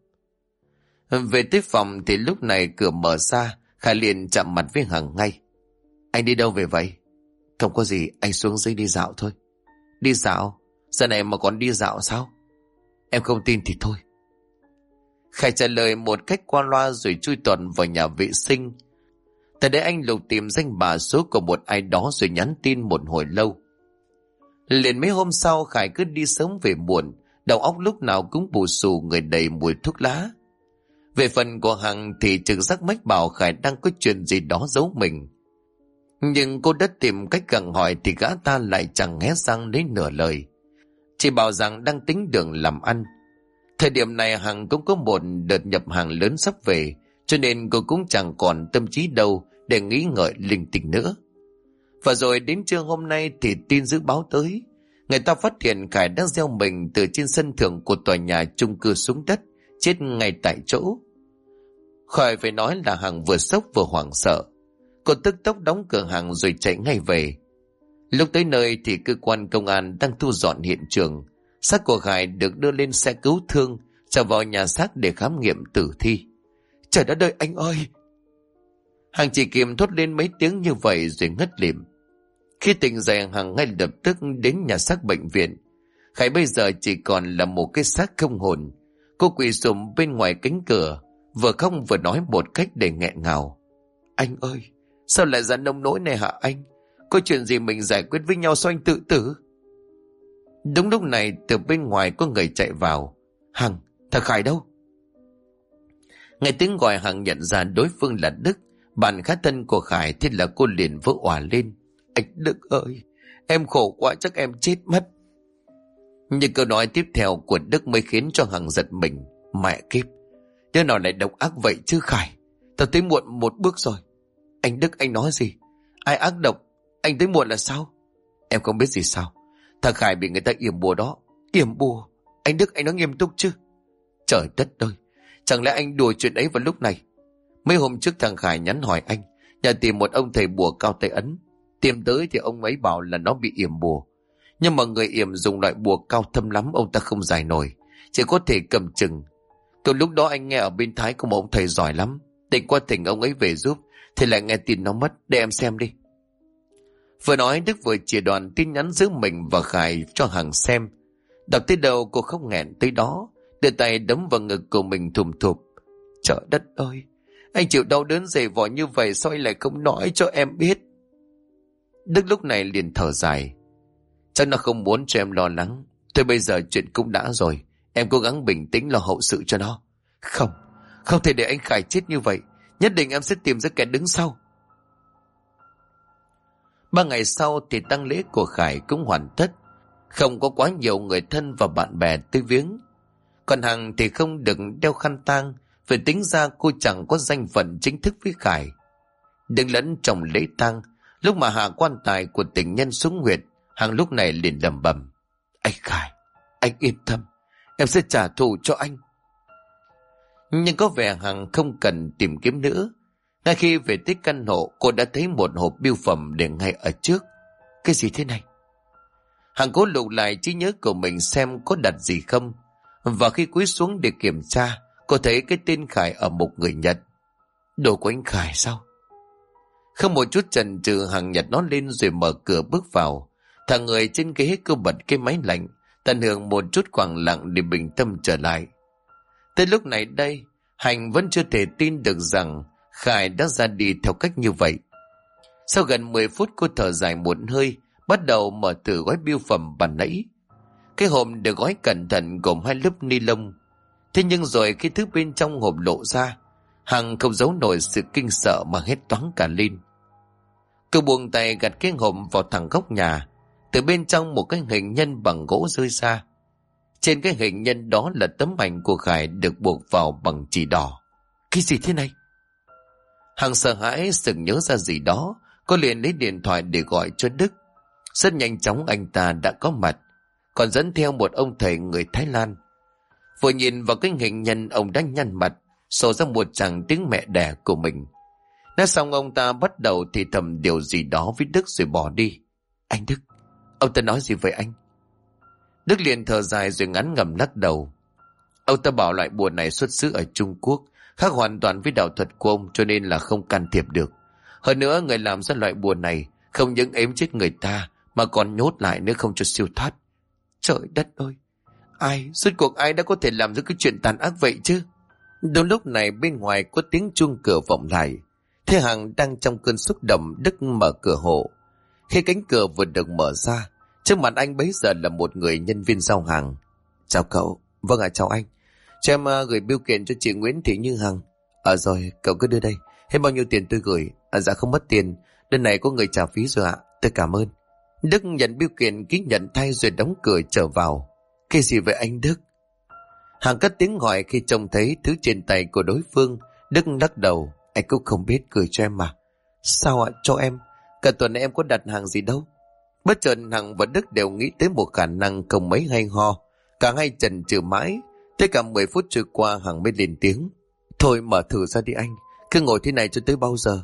Về tới phòng thì lúc này cửa mở ra. Khải liền chạm mặt với Hằng ngay. Anh đi đâu về vậy? Không có gì, anh xuống dưới đi dạo thôi. Đi dạo? Giờ này mà còn đi dạo sao? Em không tin thì thôi. Khải trả lời một cách qua loa rồi chui tuần vào nhà vệ sinh. Tại đây anh lục tìm danh bạ số của một ai đó rồi nhắn tin một hồi lâu. Liền mấy hôm sau Khải cứ đi sớm về muộn, đầu óc lúc nào cũng bù xù, người đầy mùi thuốc lá. Về phần của Hằng thì trực giác mách bảo Khải đang có chuyện gì đó giấu mình. Nhưng cô đã tìm cách gặng hỏi thì gã ta lại chẳng hé răng lấy nửa lời, chỉ bảo rằng đang tính đường làm ăn. Thời điểm này Hằng cũng có một đợt nhập hàng lớn sắp về, cho nên cô cũng chẳng còn tâm trí đâu để nghĩ ngợi linh tinh nữa. Và rồi đến trưa hôm nay thì tin dữ báo tới. Người ta phát hiện Khải đang gieo mình từ trên sân thượng của tòa nhà chung cư xuống đất, chết ngay tại chỗ. Khỏi phải nói là Hằng vừa sốc vừa hoảng sợ. Cô tức tốc đóng cửa hàng rồi chạy ngay về. Lúc tới nơi thì cơ quan công an đang thu dọn hiện trường. Xác của Khải được đưa lên xe cứu thương, trở vào nhà xác để khám nghiệm tử thi. Trời đất ơi anh ơi! Hằng chỉ kịp thốt lên mấy tiếng như vậy rồi ngất lịm. Khi tỉnh dậy Hằng ngay lập tức đến nhà xác bệnh viện. Khải bây giờ chỉ còn là một cái xác không hồn. Cô quỳ sụm bên ngoài cánh cửa, vừa khóc vừa nói một cách để nghẹn ngào. Anh ơi, sao lại ra nông nỗi này hả anh? Có chuyện gì mình giải quyết với nhau sao anh tự tử? Đúng lúc này từ bên ngoài có người chạy vào. Hằng, thằng Khải đâu? Nghe tiếng gọi Hằng nhận ra đối phương là Đức, bạn khá thân của Khải. Thế là cô liền vỡ òa lên. Anh Đức ơi, em khổ quá, chắc em chết mất. Nhưng câu nói tiếp theo của Đức mới khiến cho Hằng giật mình. Mẹ kiếp, đứa nào lại độc ác vậy chứ Khải? Tao tới muộn một bước rồi. Anh Đức, anh nói gì? Ai ác độc? Anh tới muộn là sao? Em không biết gì sao? Thằng Khải bị người ta yểm bùa đó. Yểm bùa? Anh Đức, anh nói nghiêm túc chứ? Trời đất ơi, chẳng lẽ anh đùa chuyện ấy vào lúc này? Mấy hôm trước thằng Khải nhắn hỏi anh, nhà tìm một ông thầy bùa cao tay ấn. Tìm tới thì ông ấy bảo là nó bị yểm bùa. Nhưng mà người yểm dùng loại bùa cao thâm lắm, ông ta không giải nổi, chỉ có thể cầm chừng. Từ lúc đó anh nghe ở bên Thái có một ông thầy giỏi lắm, định qua tỉnh ông ấy về giúp, thì lại nghe tin nó mất. Để em xem đi. Vừa nói Đức vừa chia đoạn tin nhắn giữa mình và Khải cho Hằng xem. Đọc tới đầu cô không nghẹn tới đó, đưa tay đấm vào ngực của mình thùm thụp. Trời đất ơi, anh chịu đau đớn dày vò như vậy sao anh lại không nói cho em biết? Đức lúc này liền thở dài. Chắc nó không muốn cho em lo lắng. Thôi bây giờ chuyện cũng đã rồi, em cố gắng bình tĩnh lo hậu sự cho nó. Không, không thể để anh Khải chết như vậy. Nhất định em sẽ tìm ra kẻ đứng sau. 3 ngày sau thì tang lễ của Khải cũng hoàn tất. Không có quá nhiều người thân và bạn bè tới viếng. Còn Hằng thì không được đeo khăn tang, vì tính ra cô chẳng có danh phận chính thức với Khải. Đứng lẫn trong lễ tang, lúc mà hạ quan tài của tình nhân xuống huyệt, Hằng lúc này liền lẩm bẩm. Anh Khải, anh yên tâm, em sẽ trả thù cho anh. Nhưng có vẻ Hằng không cần tìm kiếm nữa. Ngay khi về tới căn hộ, cô đã thấy một hộp bưu phẩm để ngay ở trước. Cái gì thế này? Hằng cố lục lại trí nhớ của mình xem có đặt gì không. Và khi cúi xuống để kiểm tra, cô thấy cái tên Khải ở một người Nhật. Đồ của anh Khải sao? Không một chút chần chừ, Hằng nhặt nó lên rồi mở cửa bước vào. Thằng người trên ghế cứ bật cái máy lạnh, tận hưởng một chút khoảng lặng để bình tâm trở lại. Tới lúc này đây, Hằng vẫn chưa thể tin được rằng Khải đã ra đi theo cách như vậy. Sau gần 10 phút cô thở dài một hơi, bắt đầu mở thử gói bưu phẩm ban nãy. Cái hộp được gói cẩn thận gồm 2 lớp ni lông. Thế nhưng rồi khi thứ bên trong hộp lộ ra, Hằng không giấu nổi sự kinh sợ mà hét toáng cả lên. Cô buông tay gạt cái hộp vào thẳng góc nhà. Từ bên trong một cái hình nhân bằng gỗ rơi ra. Trên cái hình nhân đó là tấm ảnh của Khải được buộc vào bằng chỉ đỏ. Cái gì thế này? Hằng sợ hãi sực nhớ ra gì đó. Cô liền lấy điện thoại để gọi cho Đức. Rất nhanh chóng anh ta đã có mặt, còn dẫn theo một ông thầy người Thái Lan. Vừa nhìn vào cái hình nhân, ông đã nhăn mặt, sổ ra một tràng tiếng mẹ đẻ của mình. Nói xong ông ta bắt đầu thì thầm điều gì đó với Đức rồi bỏ đi. Anh Đức, ông ta nói gì vậy anh? Đức liền thở dài rồi ngắn ngẩm lắc đầu. Ông ta bảo loại bùa này xuất xứ ở Trung Quốc, khác hoàn toàn với đạo thuật của ông, cho nên là không can thiệp được. Hơn nữa người làm ra loại bùa này không những ếm chết người ta mà còn nhốt lại nữa, không cho siêu thoát. Trời đất ơi, rốt cuộc ai đã có thể làm ra cái chuyện tàn ác vậy chứ? Đúng lúc này bên ngoài có tiếng chuông cửa vọng lại. Thế Hằng đang trong cơn xúc động, Đức mở cửa hộ. Khi cánh cửa vừa được mở ra, trước mặt anh bấy giờ là một người nhân viên giao hàng. Chào cậu. Vâng ạ, chào anh. Cho em gửi bưu kiện cho chị Nguyễn Thị Như Hằng. Rồi, cậu cứ đưa đây. Hết bao nhiêu tiền tôi gửi? Dạ không mất tiền. Lần này có người trả phí rồi ạ. Tôi cảm ơn. Đức nhận bưu kiện, ký nhận thay rồi đóng cửa trở vào. Cái gì vậy anh Đức? Hằng cất tiếng hỏi khi trông thấy thứ trên tay của đối phương. Đức lắc đầu. Anh cũng không biết, gửi cho em mà. Sao ạ? Cho em? Cả tuần này em có đặt hàng gì đâu. Bất chợt Hằng và Đức đều nghĩ tới một khả năng không mấy hay ho. Cả hai chần chừ mãi. Tới cả 10 phút trôi qua, Hằng mới lên tiếng. Thôi mở thử ra đi anh. Cứ ngồi thế này cho tới bao giờ?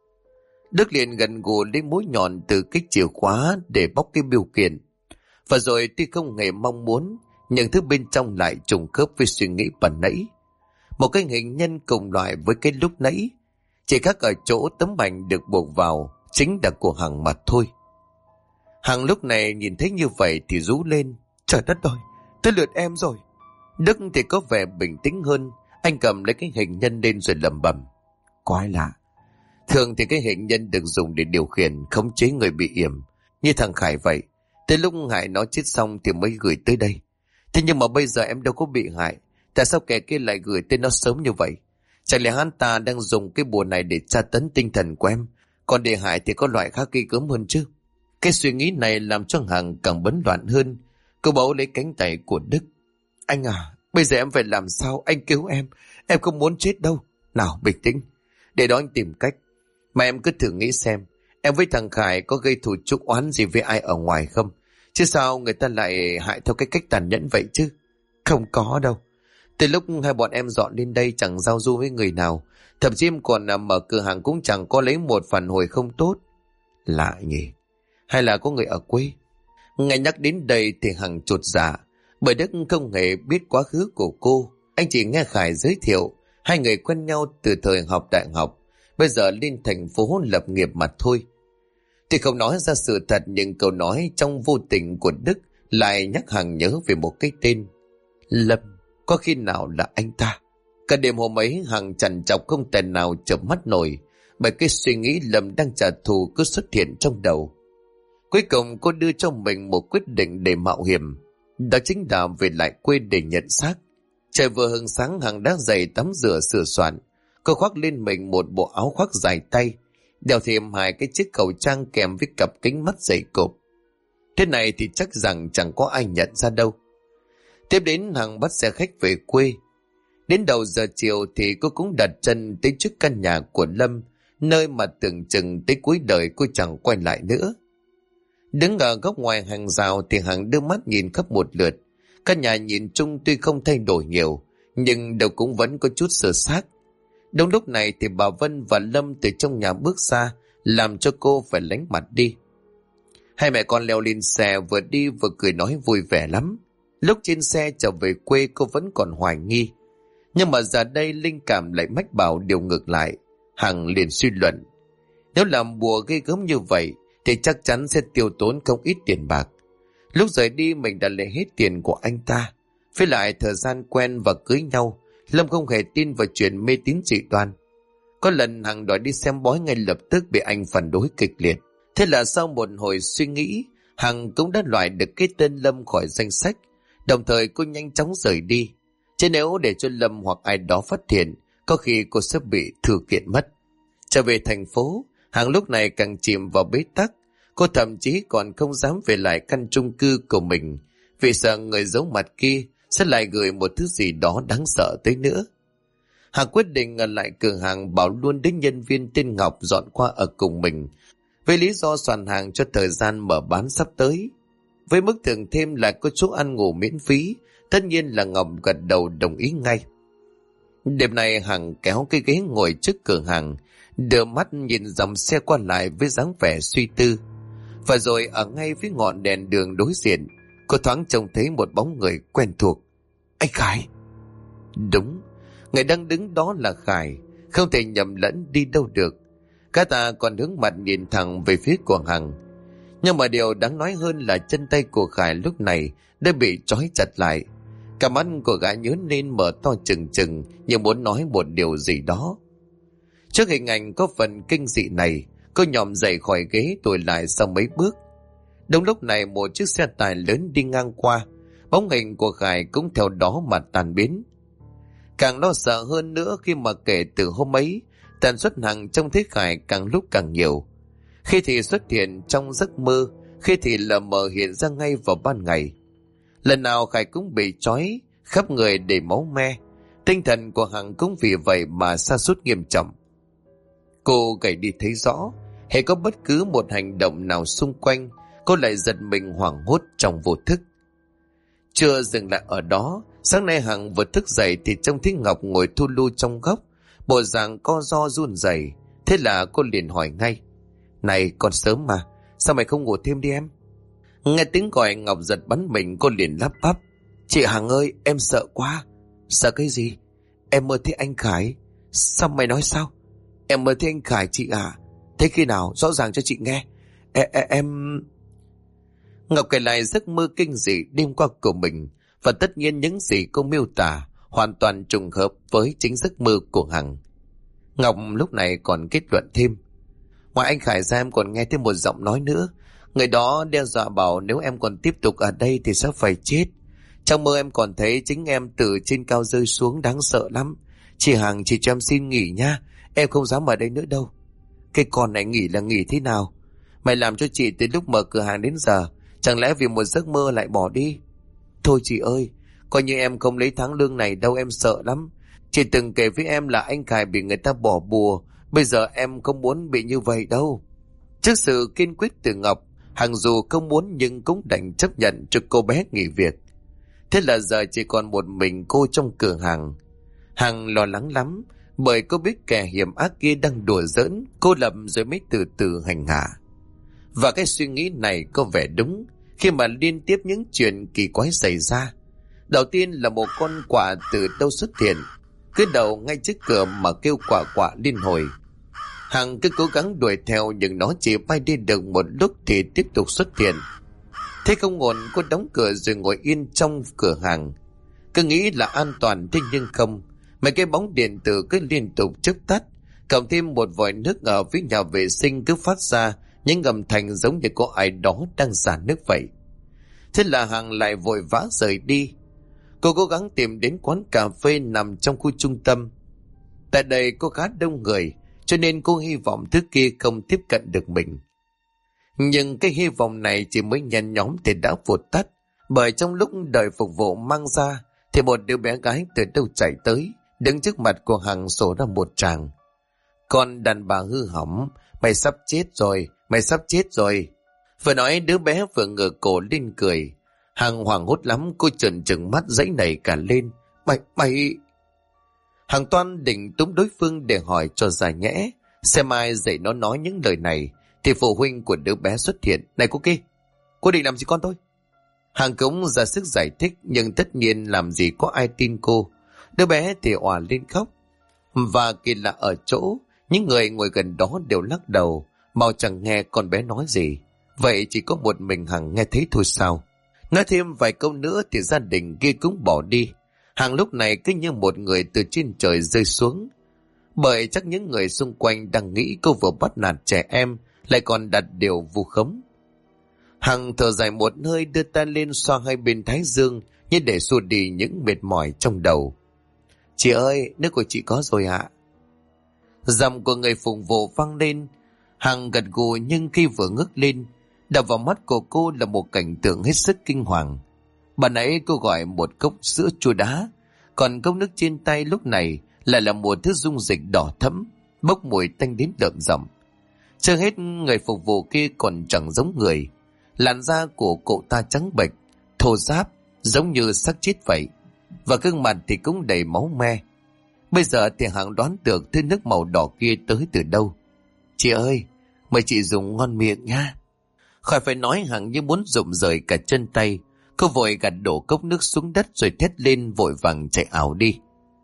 Đức liền gần gù lấy mũi nhọn từ cái chìa khóa để bóc cái bưu kiện. Và rồi tuy không hề mong muốn, nhưng thứ bên trong lại trùng khớp với suy nghĩ ban nãy. Một cái hình nhân cùng loại với cái lúc nãy, chỉ khác ở chỗ tấm ảnh được buộc vào chính là của Hằng mà thôi. Hằng lúc này nhìn thấy như vậy thì rú lên. Trời đất ơi, tới lượt em rồi. Đức thì có vẻ bình tĩnh hơn. Anh cầm lấy cái hình nhân lên rồi lẩm bẩm. Quái lạ. Thường thì cái hình nhân được dùng để điều khiển, khống chế người bị yểm, như thằng Khải vậy. Tới lúc hại nó chết xong thì mới gửi tới đây. Thế nhưng mà bây giờ em đâu có bị hại. Tại sao kẻ kia lại gửi tên nó sớm như vậy? Chẳng lẽ hắn ta đang dùng cái bùa này để tra tấn tinh thần của em? Còn để hại thì có loại khác ghê gớm hơn chứ. Cái suy nghĩ này làm cho Hằng càng bấn loạn hơn. Cô bấu lấy cánh tay của Đức. Anh à, bây giờ em phải làm sao? Anh cứu em. Em không muốn chết đâu. Nào, bình tĩnh. Để đó anh tìm cách. Mà em cứ thử nghĩ xem. Em với thằng Khải có gây thù chuốc oán gì với ai ở ngoài không? Chứ sao người ta lại hại theo cái cách tàn nhẫn vậy chứ? Không có đâu. Từ lúc hai bọn em dọn lên đây chẳng giao du với người nào. Thậm chí em còn mở cửa hàng cũng chẳng có lấy một phản hồi không tốt. Lạ nhỉ? Hay là có người ở quê? Nghe nhắc đến đây thì Hằng chột dạ. Bởi Đức không hề biết quá khứ của cô. Anh chỉ nghe Khải giới thiệu. Hai người quen nhau từ thời học đại học. Bây giờ lên thành phố lập nghiệp mà thôi. Thì không nói ra sự thật, nhưng câu nói trong vô tình của Đức lại nhắc Hằng nhớ về một cái tên. Lâm. Có khi nào là anh ta? Cả đêm hôm ấy Hằng trằn trọc không thể nào chợp mắt nổi, bởi cái suy nghĩ Lâm đang trả thù cứ xuất hiện trong đầu. Cuối cùng cô đưa cho mình một quyết định để mạo hiểm. Đó chính là về lại quê để nhận xác. Trời vừa hừng sáng Hằng đã dậy tắm rửa sửa soạn. Cô khoác lên mình một bộ áo khoác dài tay, đeo thêm hai cái chiếc khẩu trang kèm với cặp kính mắt dày cộp. Thế này thì chắc rằng chẳng có ai nhận ra đâu. Tiếp đến Hằng bắt xe khách về quê. Đến đầu giờ chiều thì cô cũng đặt chân tới trước căn nhà của Lâm, nơi mà tưởng chừng tới cuối đời cô chẳng quay lại nữa. Đứng ở góc ngoài hàng rào thì Hằng đưa mắt nhìn khắp một lượt. Căn nhà nhìn chung tuy không thay đổi nhiều, nhưng đâu cũng vẫn có chút sơ xác. Đúng lúc này thì bà Vân và Lâm từ trong nhà bước ra, làm cho cô phải lánh mặt đi. Hai mẹ con leo lên xe, vừa đi vừa cười nói vui vẻ lắm. Lúc trên xe trở về quê cô vẫn còn hoài nghi, nhưng mà giờ đây linh cảm lại mách bảo điều ngược lại. Hằng liền suy luận, nếu làm bùa ghê gớm như vậy thì chắc chắn sẽ tiêu tốn không ít tiền bạc. Lúc rời đi mình đã lấy hết tiền của anh ta. Với lại thời gian quen và cưới nhau, Lâm không hề tin vào chuyện mê tín dị đoan. Có lần Hằng đòi đi xem bói, ngay lập tức bị anh phản đối kịch liệt. Thế là sau một hồi suy nghĩ, Hằng cũng đã loại được cái tên Lâm khỏi danh sách. Đồng thời cô nhanh chóng rời đi. Chứ nếu để cho Lâm hoặc ai đó phát hiện, có khi cô sẽ bị thư kiện mất. Trở về thành phố, Hằng lúc này càng chìm vào bế tắc. Cô thậm chí còn không dám về lại căn chung cư của mình, vì sợ người giấu mặt kia sẽ lại gửi một thứ gì đó đáng sợ tới nữa. Hằng quyết định ở lại cửa hàng, bảo luôn đến nhân viên tên Ngọc dọn qua ở cùng mình, với lý do soàn hàng cho thời gian mở bán sắp tới. Với mức thưởng thêm là có chỗ ăn ngủ miễn phí, tất nhiên là Ngọc gật đầu đồng ý ngay. Đêm nay Hằng kéo cái ghế ngồi trước cửa hàng, đưa mắt nhìn dòng xe qua lại với dáng vẻ suy tư. Và rồi ở ngay phía ngọn đèn đường đối diện, cô thoáng trông thấy một bóng người quen thuộc. Anh Khải! Đúng, người đang đứng đó là Khải, không thể nhầm lẫn đi đâu được. Cả ta còn hướng mặt nhìn thẳng về phía của Hằng. Nhưng mà điều đáng nói hơn là chân tay của Khải lúc này đã bị trói chặt lại. Cả mắt của gã nhớ nên mở to trừng trừng, như muốn nói một điều gì đó. Trước hình ảnh có phần kinh dị này, cô nhòm dậy khỏi ghế lùi lại sau mấy bước. Đúng lúc này một chiếc xe tải lớn đi ngang qua, bóng hình của Khải cũng theo đó mà tan biến. Càng lo sợ hơn nữa khi mà kể từ hôm ấy, tần suất Hằng trông thấy Khải càng lúc càng nhiều. Khi thì xuất hiện trong giấc mơ, khi thì lờ mờ hiện ra ngay vào ban ngày. Lần nào Khải cũng bị trói, khắp người đầy máu me. Tinh thần của Hằng cũng vì vậy mà sa sút nghiêm trọng. Cô gầy đi thấy rõ, hễ có bất cứ một hành động nào xung quanh, cô lại giật mình hoảng hốt trong vô thức. Chưa dừng lại ở đó, sáng nay Hằng vừa thức dậy thì trông thấy Ngọc ngồi thu lu trong góc, bộ dạng co ro run rẩy. Thế là cô liền hỏi ngay, này còn sớm mà, sao mày không ngủ thêm đi em? Nghe tiếng gọi Ngọc giật bắn mình, cô liền lắp bắp, chị Hằng ơi, em sợ quá. Sợ cái gì? Em mơ thấy anh Khải. Sao mày nói sao? Em mơ thấy anh Khải chị à? Thế khi nào? Rõ ràng cho chị nghe. Em... Ngọc kể lại giấc mơ kinh dị đêm qua của mình, Và tất nhiên những gì cô miêu tả hoàn toàn trùng hợp với chính giấc mơ của Hằng. Ngọc lúc này còn kết luận thêm. Ngoài anh Khải ra em còn nghe thêm một giọng nói nữa. Người đó đe dọa bảo nếu em còn tiếp tục ở đây thì sẽ phải chết. Trong mơ em còn thấy chính em từ trên cao rơi xuống, đáng sợ lắm. Chị Hằng, chị cho em xin nghỉ nha. Em không dám ở đây nữa đâu. Cái con này nghỉ là nghỉ thế nào? Mày làm cho chị từ lúc mở cửa hàng đến giờ, chẳng lẽ vì một giấc mơ lại bỏ đi? Thôi chị ơi, coi như em không lấy tháng lương này đâu, em sợ lắm. Chị từng kể với em là anh Khải bị người ta bỏ bùa. Bây giờ em không muốn bị như vậy đâu. Trước sự kiên quyết từ Ngọc, Hằng dù không muốn nhưng cũng đành chấp nhận cho cô bé nghỉ việc. Thế là giờ chỉ còn một mình cô trong cửa hàng. Hằng lo lắng lắm, bởi cô biết kẻ hiểm ác kia đang đùa giỡn cô Lập rồi mới từ từ hành hạ. Và cái suy nghĩ này có vẻ đúng khi mà liên tiếp những chuyện kỳ quái xảy ra. Đầu tiên là một con quạ từ đâu xuất hiện, cứ đầu ngay trước cửa mà kêu quạ quạ liên hồi. Hằng cứ cố gắng đuổi theo nhưng nó chỉ bay đi được một lúc thì tiếp tục xuất hiện. Thế không ổn, cô đóng cửa rồi ngồi yên trong cửa hàng. Cứ nghĩ là an toàn, thế nhưng không. Mấy cái bóng điện tử cứ liên tục chớp tắt, cộng thêm một vòi nước ở phía nhà vệ sinh cứ phát ra những âm thanh giống như có ai đó đang xả nước vậy. Thế là Hằng lại vội vã rời đi. Cô cố gắng tìm đến quán cà phê nằm trong khu trung tâm. Tại đây có khá đông người, cho nên cô hy vọng thứ kia không tiếp cận được mình. Nhưng cái hy vọng này chỉ mới nhen nhóm thì đã vụt tắt, bởi trong lúc đợi phục vụ mang ra thì một đứa bé gái từ đâu chạy tới, đứng trước mặt của Hằng sổ ra một tràng. Con đàn bà hư hỏng, mày sắp chết rồi, mày sắp chết rồi. Vừa nói đứa bé vừa ngửa cổ lên cười. Hằng hoảng hốt lắm, cô trợn trừng mắt giãy nảy cả lên. Mày... Hằng toan định túm đối phương để hỏi cho ra nhẽ, xem ai dạy nó nói những lời này, thì phụ huynh của đứa bé xuất hiện. Này cô kia, cô định làm gì con tôi? Hằng cũng ra sức giải thích, nhưng tất nhiên làm gì có ai tin cô. Đứa bé thì òa lên khóc. Và kỳ lạ ở chỗ, những người ngồi gần đó đều lắc đầu, mau chẳng nghe con bé nói gì. Vậy chỉ có một mình Hằng nghe thấy thôi sao? Nói thêm vài câu nữa thì gia đình kia cũng bỏ đi. Hằng lúc này cứ như một người từ trên trời rơi xuống. Bởi chắc những người xung quanh đang nghĩ cô vừa bắt nạt trẻ em, lại còn đặt điều vu khống. Hằng thở dài một hơi, đưa tay lên xoa hai bên thái dương như để xua đi những mệt mỏi trong đầu. Chị ơi, nước của chị có rồi ạ. Giọng của người phục vụ vang lên. Hằng gật gù, nhưng khi vừa ngước lên, đập vào mắt của cô là một cảnh tượng hết sức kinh hoàng. Bà nãy cô gọi một cốc sữa chua đá, còn cốc nước trên tay lúc này lại là một thứ dung dịch đỏ thẫm, bốc mùi tanh đến lợm giọng. Chưa hết, người phục vụ kia còn chẳng giống người. Làn da của cậu ta trắng bệch, thô ráp, giống như xác chết vậy, và gương mặt thì cũng đầy máu me. Bây giờ thì Hằng đoán được thứ nước màu đỏ kia tới từ đâu. Chị ơi, mời chị dùng ngon miệng nha. Khỏi phải nói, Hằng như muốn rụng rời cả chân tay. Cô vội gạt đổ cốc nước xuống đất rồi thét lên vội vàng chạy ảo đi.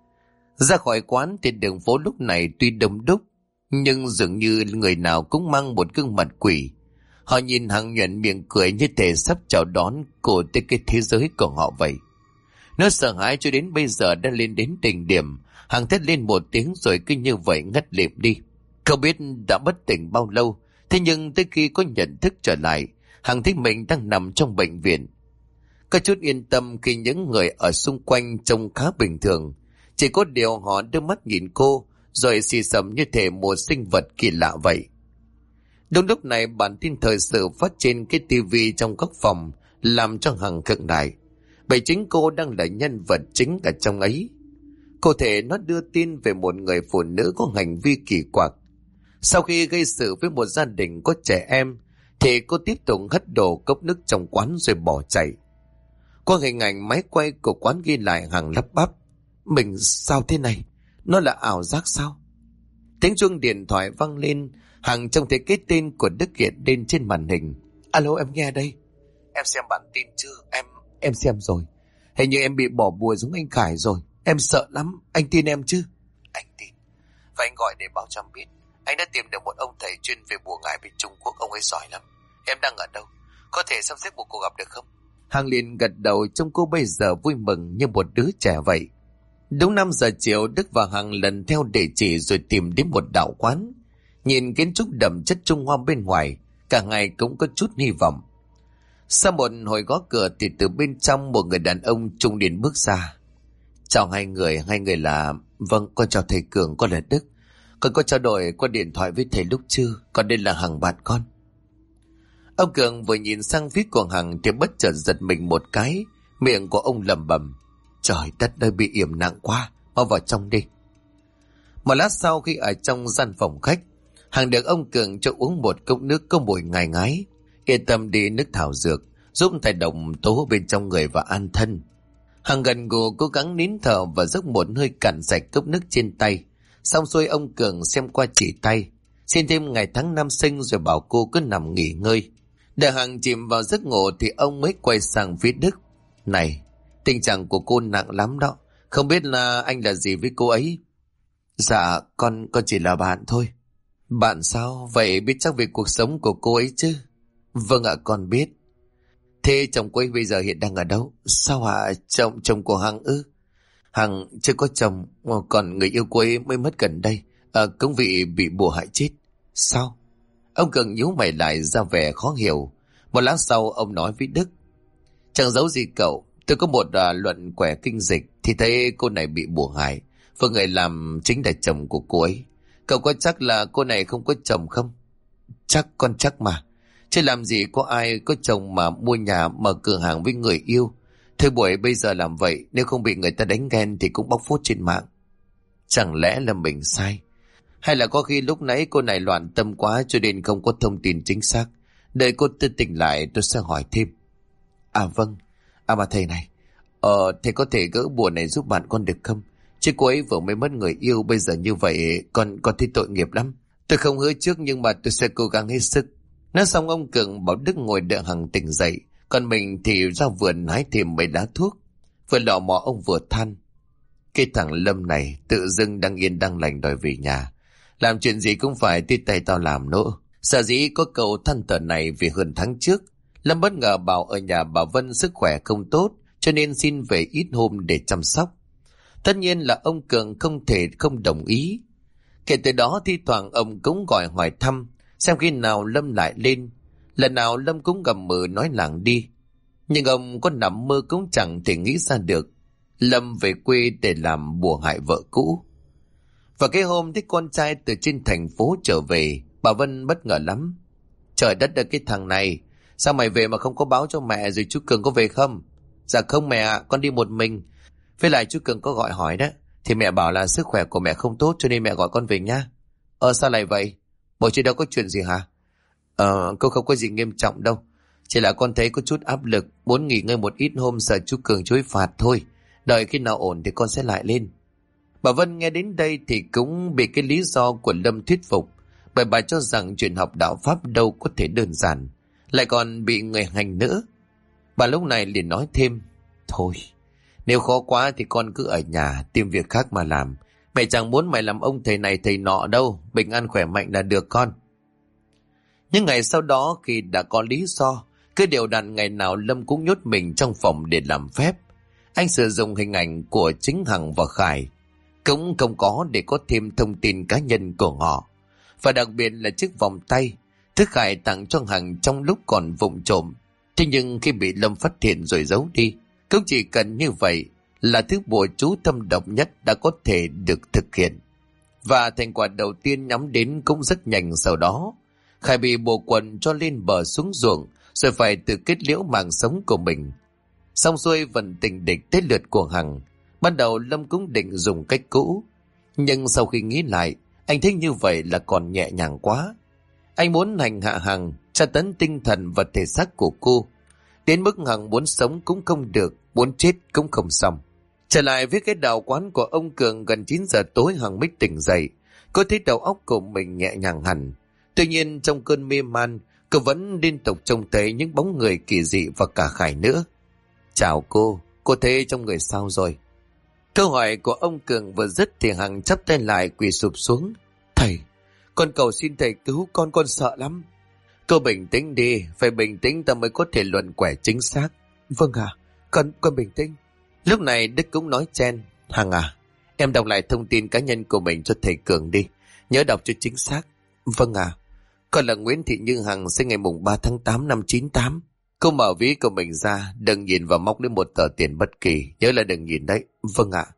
Ra khỏi quán thì đường phố lúc này tuy đông đúc, nhưng dường như người nào cũng mang một gương mặt quỷ. Họ nhìn Hằng nhoẻn miệng cười như thể sắp chào đón cô tới cái thế giới của họ vậy. Nó sợ hãi cho đến bây giờ đã lên đến đỉnh điểm. Hằng thét lên một tiếng rồi cứ như vậy ngất lịm đi. Không biết đã bất tỉnh bao lâu, thế nhưng tới khi có nhận thức trở lại, Hằng thấy mình đang nằm trong bệnh viện. Có chút yên tâm khi những người ở xung quanh trông khá bình thường. Chỉ có điều họ đưa mắt nhìn cô, rồi xì xầm như thể một sinh vật kỳ lạ vậy. Đúng lúc này, bản tin thời sự phát trên cái tivi trong các phòng, làm cho Hằng khựng lại. Bởi chính cô đang là nhân vật chính ở trong ấy. Cụ thể, nó đưa tin về một người phụ nữ có hành vi kỳ quặc. Sau khi gây sự với một gia đình có trẻ em, thì cô tiếp tục hất đổ cốc nước trong quán rồi bỏ chạy. Qua hình ảnh máy quay của quán ghi lại, Hằng lắp bắp. Mình sao thế này? Nó là ảo giác sao? Tiếng chuông điện thoại vang lên. Hằng trông thấy cái tên của Đức hiện lên trên màn hình. Alo, em nghe đây. Em xem bản tin chưa? Em xem rồi. Hình như em bị bỏ bùa giống anh Khải rồi. Em sợ lắm. Anh tin em chứ? Anh tin. Và anh gọi để báo cho em biết. Anh đã tìm được một ông thầy chuyên về bùa ngải bên Trung Quốc. Ông ấy giỏi lắm. Em đang ở đâu? Có thể sắp xếp một cuộc gặp được không? Hằng liền gật đầu, trông cô bây giờ vui mừng như một đứa trẻ vậy. Đúng 5 giờ chiều, Đức và Hằng lần theo địa chỉ rồi tìm đến một đạo quán. Nhìn kiến trúc đậm chất Trung Hoa bên ngoài, cả ngày cũng có chút hy vọng. Sau một hồi gõ cửa thì từ bên trong một người đàn ông trung niên bước ra. Chào hai người là... Vâng, con chào thầy Cường, con là Đức. Con có trao đổi qua điện thoại với thầy lúc trưa, còn đây là Hằng bạn con. Ông Cường vừa nhìn sang phía của Hằng thì bất chợt giật mình một cái, miệng của ông lẩm bẩm: Trời đất ơi, bị yểm nặng quá, mau vào trong đi. Một lát sau, khi ở trong gian phòng khách, Hằng được ông Cường cho uống một cốc nước có mùi ngải ngái. Yên tâm đi, nước thảo dược giúp thầy độc tố bên trong người và an thân. Hằng gần gù cố gắng nín thở và dốc một hơi cạn sạch cốc nước trên tay. Xong xuôi, ông Cường xem qua chỉ tay, xin thêm ngày tháng năm sinh rồi bảo cô cứ nằm nghỉ ngơi. Đợi Hằng chìm vào giấc ngủ thì ông mới quay sang phía Đức. Này, tình trạng của cô nặng lắm đó, không biết là anh là gì với cô ấy? Dạ, con chỉ là bạn thôi. Bạn sao? Vậy biết chắc về cuộc sống của cô ấy chứ? Vâng ạ, con biết. Thế chồng cô ấy bây giờ hiện đang ở đâu? Sao ạ? Chồng của Hằng ư? Hằng chưa có chồng, còn người yêu cô ấy mới mất gần đây, cũng bị bùa hại chết. Sao? Ông Cường nhíu mày lại ra vẻ khó hiểu. Một lát sau ông nói với Đức: Chẳng giấu gì cậu, tôi có một luận quẻ kinh dịch thì thấy cô này bị bùa hại, và người làm chính là chồng của cô ấy. Cậu có chắc là cô này không có chồng không? Con chắc mà. Chứ làm gì có ai có chồng mà mua nhà mở cửa hàng với người yêu. Thời buổi bây giờ làm vậy, nếu không bị người ta đánh ghen thì cũng bóc phốt trên mạng. Chẳng lẽ là mình sai? Hay là có khi lúc nãy cô này loạn tâm quá cho nên không có thông tin chính xác? Đợi cô tư tỉnh lại tôi sẽ hỏi thêm. À vâng, mà thầy này, thầy có thể gỡ bùa này giúp bạn con được không? Chứ cô ấy vừa mới mất người yêu, bây giờ như vậy con thấy tội nghiệp lắm. Tôi không hứa trước nhưng mà tôi sẽ cố gắng hết sức. Nói xong ông Cường bảo Đức ngồi đợi Hằng tỉnh dậy, còn mình thì ra vườn hái thêm mấy lá thuốc. Vừa lọ mọ ông vừa than: Cái thằng Lâm này tự dưng đang yên đang lành đòi về nhà, làm chuyện gì cũng phải tí tay tao làm nữa. Sở dĩ có câu than thở này vì hơn tháng trước Lâm bất ngờ bảo ở nhà bà Vân sức khỏe không tốt, cho nên xin về ít hôm để chăm sóc. Tất nhiên là ông Cường không thể không đồng ý. Kể từ đó thi thoảng ông cũng gọi hỏi thăm xem khi nào Lâm lại lên. Lần nào Lâm cũng gầm mừ nói lảng đi. Nhưng ông có nằm mơ cũng chẳng thể nghĩ ra được Lâm về quê để làm bùa hại vợ cũ. Và cái hôm thấy con trai từ trên thành phố trở về, bà Vân bất ngờ lắm. Trời đất ơi, cái thằng này, sao mày về mà không có báo cho mẹ rồi chú Cường có về không? Dạ không mẹ ạ, con đi một mình. Với lại chú Cường có gọi hỏi đó, thì mẹ bảo là sức khỏe của mẹ không tốt cho nên mẹ gọi con về nhá. Sao lại vậy? Bộ chứ đâu có chuyện gì hả? Cô không có gì nghiêm trọng đâu. Chỉ là con thấy có chút áp lực, muốn nghỉ ngơi một ít hôm sợ chú Cường chú ý phạt thôi. Đợi khi nào ổn thì con sẽ lại lên. Bà Vân nghe đến đây thì cũng bị cái lý do của Lâm thuyết phục, bởi bà cho rằng chuyện học đạo Pháp đâu có thể đơn giản, lại còn bị người hành nữa. Bà lúc này liền nói thêm: Thôi, nếu khó quá thì con cứ ở nhà tìm việc khác mà làm. Mẹ chẳng muốn mày làm ông thầy này thầy nọ đâu, bình an khỏe mạnh là được con. Nhưng ngày sau đó khi đã có lý do, cứ đều đặn ngày nào Lâm cũng nhốt mình trong phòng để làm phép. Anh sử dụng hình ảnh của chính Hằng và Khải, cũng không có để có thêm thông tin cá nhân của họ. Và đặc biệt là chiếc vòng tay thứ Khải tặng cho Hằng trong lúc còn vụng trộm. Thế nhưng khi bị Lâm phát hiện rồi giấu đi, cũng chỉ cần như vậy là thứ bùa chú thâm độc nhất đã có thể được thực hiện. Và thành quả đầu tiên nhắm đến cũng rất nhanh sau đó. Khải bị bùa quần cho lên bờ xuống ruộng, rồi phải tự kết liễu mạng sống của mình. Xong xuôi vận tình địch tới lượt của Hằng. Ban đầu Lâm cũng định dùng cách cũ, nhưng sau khi nghĩ lại, anh thấy như vậy là còn nhẹ nhàng quá. Anh muốn hành hạ Hằng, tra tấn tinh thần và thể xác của cô, đến mức Hằng muốn sống cũng không được, muốn chết cũng không xong. Trở lại với cái đạo quán của ông Cường, gần 9 giờ tối Hằng mới tỉnh dậy. Cô thấy đầu óc của mình nhẹ nhàng hẳn. Tuy nhiên trong cơn mê man, cô vẫn liên tục trông thấy những bóng người kỳ dị và cả Khải nữa. Chào cô thấy trong người sao rồi? Câu hỏi của ông Cường vừa dứt thì Hằng chắp tay lại quỳ sụp xuống. Thầy, con cầu xin thầy cứu con sợ lắm. Cô bình tĩnh đi, phải bình tĩnh ta mới có thể luận quẻ chính xác. Vâng ạ, con bình tĩnh. Lúc này Đức cũng nói chen. Hằng à, em đọc lại thông tin cá nhân của mình cho thầy Cường đi. Nhớ đọc cho chính xác. Vâng ạ. Con là Nguyễn Thị Như Hằng, sinh ngày mùng 3 tháng 8 năm 98. Cô mở ví của mình ra, đừng nhìn vào móc đến một tờ tiền bất kỳ. Nhớ là đừng nhìn đấy. Vâng ạ.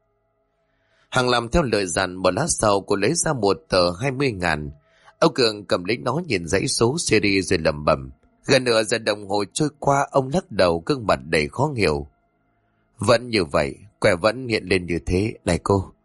Hằng làm theo lời dặn, một lát sau cô lấy ra một tờ 20.000. Ông Cường cầm lấy nó nhìn dãy số series rồi lẩm bẩm. Gần nửa giờ đồng hồ trôi qua, ông lắc đầu, gương mặt đầy khó hiểu. Vẫn như vậy, quẻ vẫn hiện lên như thế. Này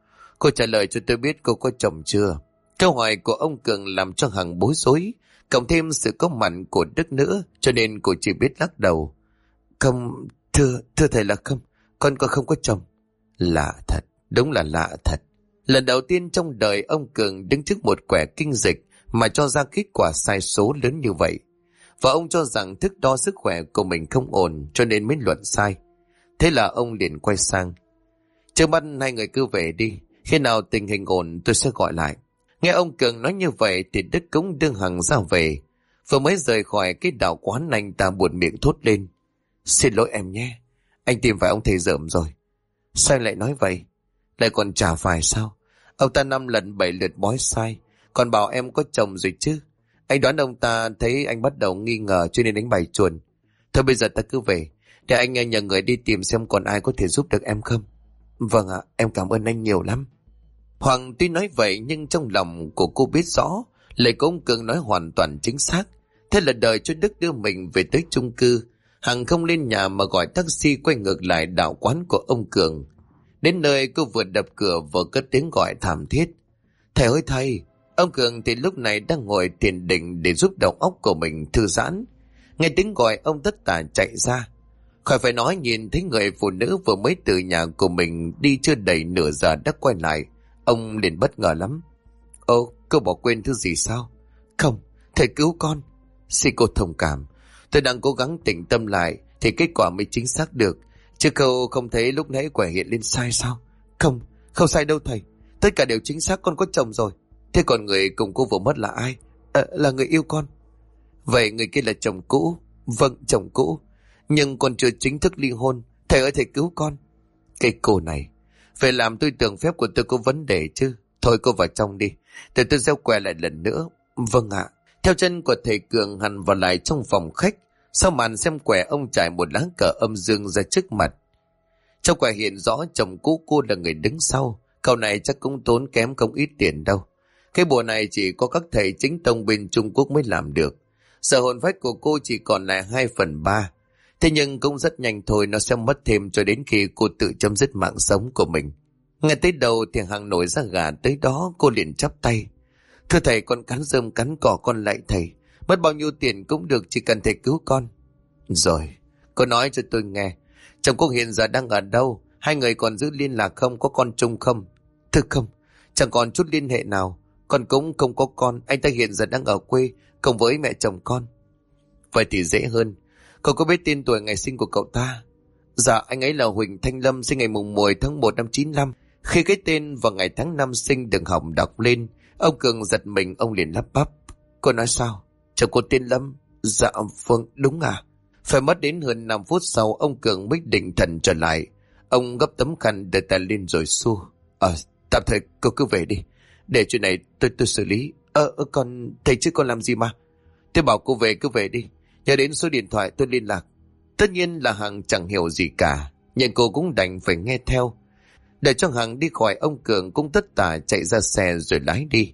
cô trả lời cho tôi biết cô có chồng chưa? Câu hỏi của ông Cường làm cho Hằng bối rối, cộng thêm sự có mặt của Đức nữa, cho nên cô chỉ biết lắc đầu. Không, thưa thầy là không, con không có chồng. Lạ thật, đúng là lạ thật. Lần đầu tiên trong đời ông Cường đứng trước một quẻ kinh dịch mà cho ra kết quả sai số lớn như vậy. Và ông cho rằng thước đo sức khỏe của mình không ổn, cho nên mới luận sai. Thế là ông liền quay sang. Trước mắt hai người cứ về đi, khi nào tình hình ổn tôi sẽ gọi lại. Nghe ông Cường nói như vậy thì Đức cũng đưa Hằng ra về. Vừa mới rời khỏi cái đạo quán, anh ta buồn miệng thốt lên. Xin lỗi em nhé, anh tìm phải ông thầy dởm rồi. Sao anh lại nói vậy? Lại còn chả phải sao? Ông ta 5 lần 7 lượt bói sai, còn bảo em có chồng rồi chứ. Anh đoán ông ta thấy anh bắt đầu nghi ngờ cho nên đánh bài chuồn. Thôi bây giờ ta cứ về, để anh nhờ người đi tìm xem còn ai có thể giúp được em không. Vâng ạ, em cảm ơn anh nhiều lắm. Hoàng tuy nói vậy nhưng trong lòng của cô biết rõ lời của ông Cường nói hoàn toàn chính xác. Thế là đợi cho Đức đưa mình về tới chung cư, Hằng không lên nhà mà gọi taxi quay ngược lại đạo quán của ông Cường. Đến nơi cô vừa đập cửa vừa cất tiếng gọi thảm thiết. Thầy ơi thầy! Ông Cường thì lúc này đang ngồi thiền định để giúp đầu óc của mình thư giãn. Nghe tiếng gọi ông tất tả chạy ra. Khỏi phải nói, nhìn thấy người phụ nữ vừa mới từ nhà của mình đi chưa đầy nửa giờ đã quay lại, ông liền bất ngờ lắm. Ô, cô bỏ quên thứ gì sao? Không, thầy cứu con. Xin cô thông cảm, tôi đang cố gắng tỉnh tâm lại thì kết quả mới chính xác được. Chứ cô không thấy lúc nãy quẻ hiện lên sai sao? Không, không sai đâu thầy. Tất cả đều chính xác, con có chồng rồi. Thế còn người cùng cô vừa mất là ai? Là người yêu con. Vậy người kia là chồng cũ? Vâng, chồng cũ. Nhưng còn chưa chính thức ly hôn. Thầy ơi thầy cứu con. Cái cô này, về làm tôi tưởng phép của tôi có vấn đề chứ. Thôi cô vào trong đi, để tôi gieo quẻ lại lần nữa. Vâng ạ. Theo chân của thầy Cường, Hằng vào lại trong phòng khách. Sau màn xem quẻ, ông trải một lá cờ âm dương ra trước mặt. Trong quẻ hiện rõ chồng cũ cô là người đứng sau. Cậu này chắc cũng tốn kém không ít tiền đâu. Cái bùa này chỉ có các thầy chính tông bên Trung Quốc mới làm được. Sợ hồn phách của cô chỉ còn lại 2/3. Thế nhưng cũng rất nhanh thôi, nó sẽ mất thêm cho đến khi cô tự chấm dứt mạng sống của mình. Ngay tới đầu thì Hằng nổi ra gà, tới đó cô liền chắp tay. Thưa thầy, con cắn rơm cắn cỏ con lạy thầy. Mất bao nhiêu tiền cũng được, chỉ cần thầy cứu con. Rồi, cô nói cho tôi nghe. Chồng cô hiện giờ đang ở đâu? Hai người còn giữ liên lạc không? Có con chung không? Thưa không, chẳng còn chút liên hệ nào. Con cũng không có con. Anh ta hiện giờ đang ở quê cùng với mẹ chồng con. Vậy thì dễ hơn. Cậu có biết tên tuổi ngày sinh của cậu ta? Dạ, anh ấy là Huỳnh Thanh Lâm, sinh ngày mùng 10 tháng 1 năm 95. Khi cái tên và ngày tháng năm sinh đừng hỏng đọc lên, ông Cường giật mình, ông liền lắp bắp. Cô nói sao? Chồng cô tên Lâm? Dạ vâng, đúng à? Phải mất đến hơn 5 phút sau ông Cường mới định thần trở lại. Ông gấp tấm khăn đưa tay lên rồi xua. Tạm thời cô cứ về đi, để chuyện này tôi xử lý. Còn thầy chứ con làm gì mà? Tôi bảo cô về cứ về đi, nhớ đến số điện thoại tôi liên lạc. Tất nhiên là Hằng chẳng hiểu gì cả, nhưng cô cũng đành phải nghe theo. Để cho Hằng đi khỏi, ông Cường cũng tất tả chạy ra xe rồi lái đi.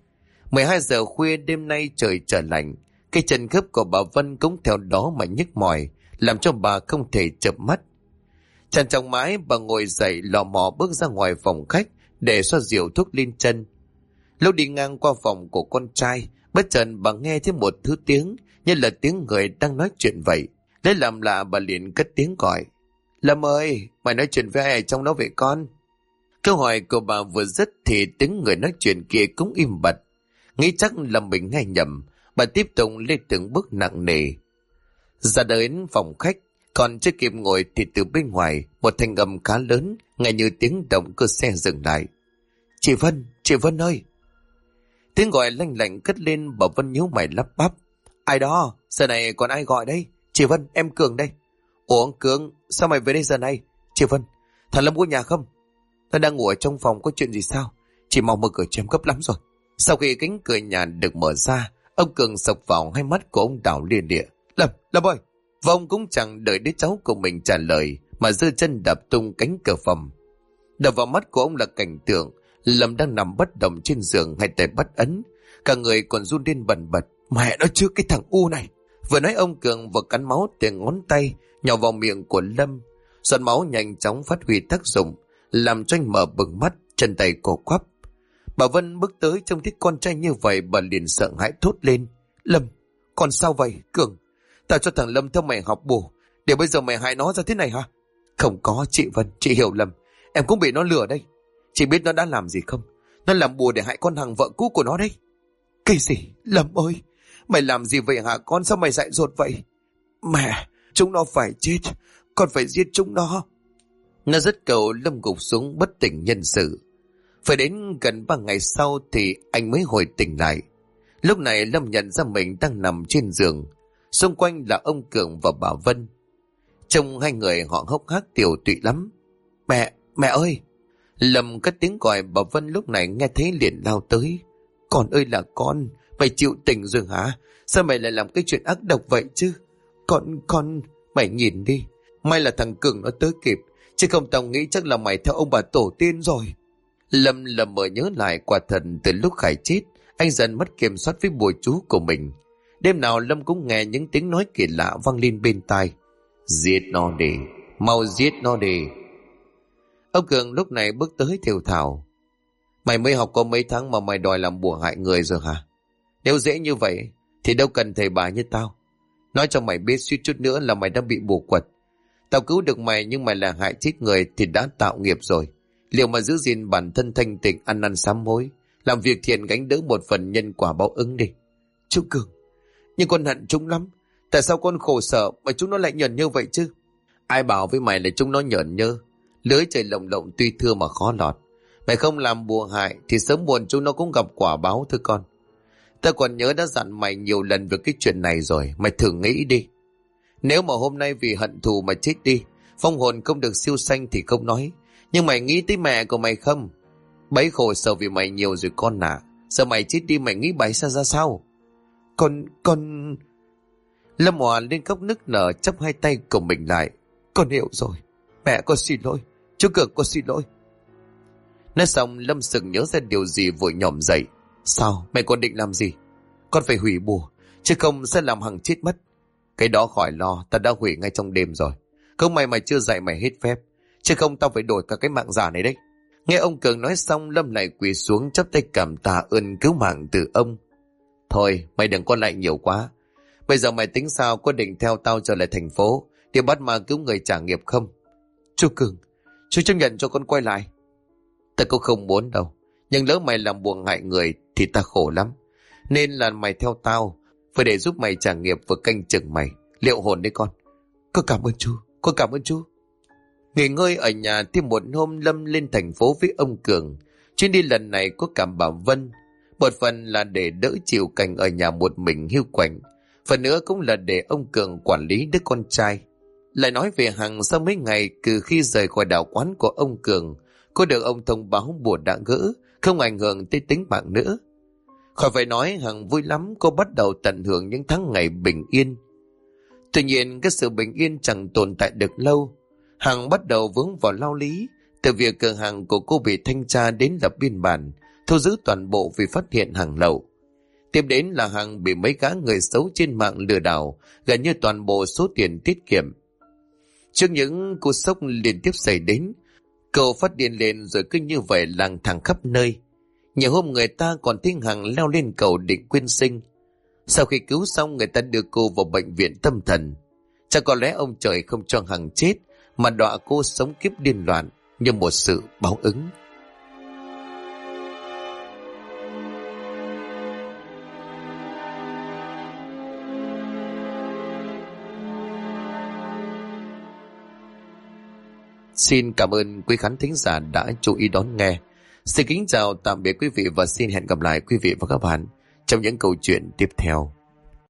12 giờ khuya đêm nay trời trở lạnh. Cái chân khớp của bà Vân cũng theo đó mà nhức mỏi, làm cho bà không thể chợp mắt. Trằn trọc mãi, bà ngồi dậy lò mò bước ra ngoài phòng khách để xoa dịu thuốc lên chân. Lúc đi ngang qua phòng của con trai, bất chợt bà nghe thấy một thứ tiếng như là tiếng người đang nói chuyện vậy. Lấy làm lạ, bà liền cất tiếng gọi. Lâm ơi, mày nói chuyện với ai ở trong đó vậy con? Câu hỏi của bà vừa dứt thì tiếng người nói chuyện kia cũng im bặt. Nghĩ chắc là mình nghe nhầm, bà tiếp tục lên từng bước nặng nề. Ra đến phòng khách, còn chưa kịp ngồi thì từ bên ngoài một thanh âm khá lớn, nghe như tiếng động cơ xe dừng lại. Chị Vân ơi! Tiếng gọi lanh lảnh cất lên, bà Vân nhíu mày lắp bắp. Ai đó? Giờ này còn ai gọi đây? Chị Vân, em Cường đây. Ủa ông Cường, sao mày về đây giờ này? Chị Vân, thằng Lâm có nhà không? Nó đang ngủ ở trong phòng, có chuyện gì sao? Chị mau mở cửa cho em, gấp lắm rồi. Sau khi cánh cửa nhà được mở ra, ông Cường sộc vào hai mắt của ông Đào liền địa. Lâm ơi! Và ông cũng chẳng đợi đứa cháu của mình trả lời mà giơ chân đạp tung cánh cửa phòng. Đập vào mắt của ông là cảnh tượng Lâm đang nằm bất động trên giường, hai tay bắt ấn, cả người còn run lên bần bật. Mẹ nó chứ, cái thằng U này! Vừa nói ông Cường vừa cắn máu từ ngón tay nhỏ vào miệng của Lâm. Giọt máu nhanh chóng phát huy tác dụng, làm cho anh mở bừng mắt, chân tay cổ quắp. Bà Vân bước tới trông thấy con trai như vậy, bà liền sợ hãi thốt lên. Lâm, con sao vậy? Cường, tao cho thằng Lâm theo mày học bù, để bây giờ mày hại nó ra thế này hả? Không có chị Vân, chị hiểu lầm. Em cũng bị nó lừa đây. Chị biết nó đã làm gì không? Nó làm bùa để hại con Hằng, vợ cũ của nó đấy. Cái gì? Lâm ơi, mày làm gì vậy hả con? Sao mày dại dột vậy? Mẹ, chúng nó phải chết, con phải giết chúng nó. Nó dứt cầu, Lâm gục xuống bất tỉnh nhân sự. Phải đến gần 3 ngày sau thì anh mới hồi tỉnh lại. Lúc này Lâm nhận ra mình đang nằm trên giường, xung quanh là ông Cường và bà Vân. Trông hai người họ hốc hác tiều tụy lắm. Mẹ ơi! Lâm cất tiếng gọi. Bà Vân lúc này nghe thấy liền lao tới. Con ơi là con, mày chịu tỉnh rồi hả? Sao mày lại làm cái chuyện ác độc vậy chứ? Con, mày nhìn đi. May là thằng Cường nó tới kịp, chứ không tao nghĩ chắc là mày theo ông bà tổ tiên rồi. Lâm lầm mờ nhớ lại, quả thật từ lúc Khải chết, anh dần mất kiểm soát với bùa chú của mình. Đêm nào Lâm cũng nghe những tiếng nói kỳ lạ vang lên bên tai. Giết nó đi, mau giết nó đi. Ông Cường lúc này bước tới thều thào. Mày mới học có mấy tháng mà mày đòi làm bùa hại người rồi hả? Nếu dễ như vậy thì đâu cần thầy bà như tao. Nói cho mày biết, suýt chút nữa là mày đã bị bùa quật. Tao cứu được mày nhưng mày là hại chết người thì đã tạo nghiệp rồi. Liệu mà giữ gìn bản thân thanh tịnh, ăn năn sám hối, làm việc thiện, gánh đỡ một phần nhân quả báo ứng đi. Chú Cường, nhưng con hận chúng lắm. Tại sao con khổ sở mà chúng nó lại nhởn như vậy chứ? Ai bảo với mày là chúng nó nhởn nhơ? Lưới trời lồng lộng tuy thưa mà khó lọt. Mày không làm bùa hại thì sớm muộn chúng nó cũng gặp quả báo thôi con. Ta còn nhớ đã dặn mày nhiều lần về cái chuyện này rồi. Mày thử nghĩ đi. Nếu mà hôm nay vì hận thù mà chết đi, phong hồn không được siêu sanh thì không nói. Nhưng mày nghĩ tới mẹ của mày không? Bấy khổ sở vì mày nhiều rồi con à. Giờ mày chết đi mày nghĩ bấy ra sao? Con... Lâm Hòa lên khóc nức nở, chắp hai tay của mình lại. Con hiểu rồi. Mẹ con xin lỗi. Chú Cường con xin lỗi. Nói xong Lâm sực nhớ ra điều gì vội nhổm dậy. Sao? Mày còn định làm gì? Con phải hủy bùa, chứ không sẽ làm Hằng chết mất. Cái đó khỏi lo, ta đã hủy ngay trong đêm rồi. Không may mà chưa dạy mày hết phép, chứ không tao phải đổi cả cái mạng giả này đấy. Nghe ông Cường nói xong, Lâm lại quỳ xuống chắp tay cảm tạ ơn cứu mạng từ ông. Thôi mày đừng có lại nhiều quá. Bây giờ mày tính sao, có định theo tao trở lại thành phố để bắt ma cứu người trả nghiệp không? Chú Cường, chú chấp nhận cho con quay lại. Ta cũng không muốn đâu, nhưng lỡ mày làm buồn hại người thì ta khổ lắm. Nên là mày theo tao, phải để giúp mày trả nghiệp và canh chừng mày, liệu hồn đấy con. Con cảm ơn chú, con cảm ơn chú. Nghỉ ngơi ở nhà thêm một hôm, Lâm lên thành phố với ông Cường. Chuyến đi lần này có cả bà Vân. Một phần là để đỡ chịu cảnh ở nhà một mình hiu quạnh, phần nữa cũng là để ông Cường quản lý đứa con trai. Lại nói về Hằng, sau mấy ngày từ khi rời khỏi đạo quán của ông Cường, cô được ông thông báo bùa đã gỡ, không ảnh hưởng tới tính mạng nữa. Khỏi phải nói, Hằng vui lắm, cô bắt đầu tận hưởng những tháng ngày bình yên. Tuy nhiên cái sự bình yên chẳng tồn tại được lâu. Hằng bắt đầu vướng vào lao lý, từ việc cửa hàng của cô bị thanh tra đến lập biên bản, thu giữ toàn bộ vì phát hiện hàng lậu. Tiếp đến là Hằng bị mấy gã người xấu trên mạng lừa đảo gần như toàn bộ số tiền tiết kiệm. Trước những cú sốc liên tiếp xảy đến, cậu phát điên lên rồi cứ như vậy lang thang khắp nơi. Nhiều hôm người ta còn thấy Hằng leo lên cầu định quyên sinh. Sau khi cứu xong, người ta đưa cô vào bệnh viện tâm thần. Chắc có lẽ ông trời không cho Hằng chết mà đọa cô sống kiếp điên loạn như một sự báo ứng. Xin cảm ơn quý khán thính giả đã chú ý đón nghe. Xin kính chào tạm biệt quý vị và xin hẹn gặp lại quý vị và các bạn trong những câu chuyện tiếp theo.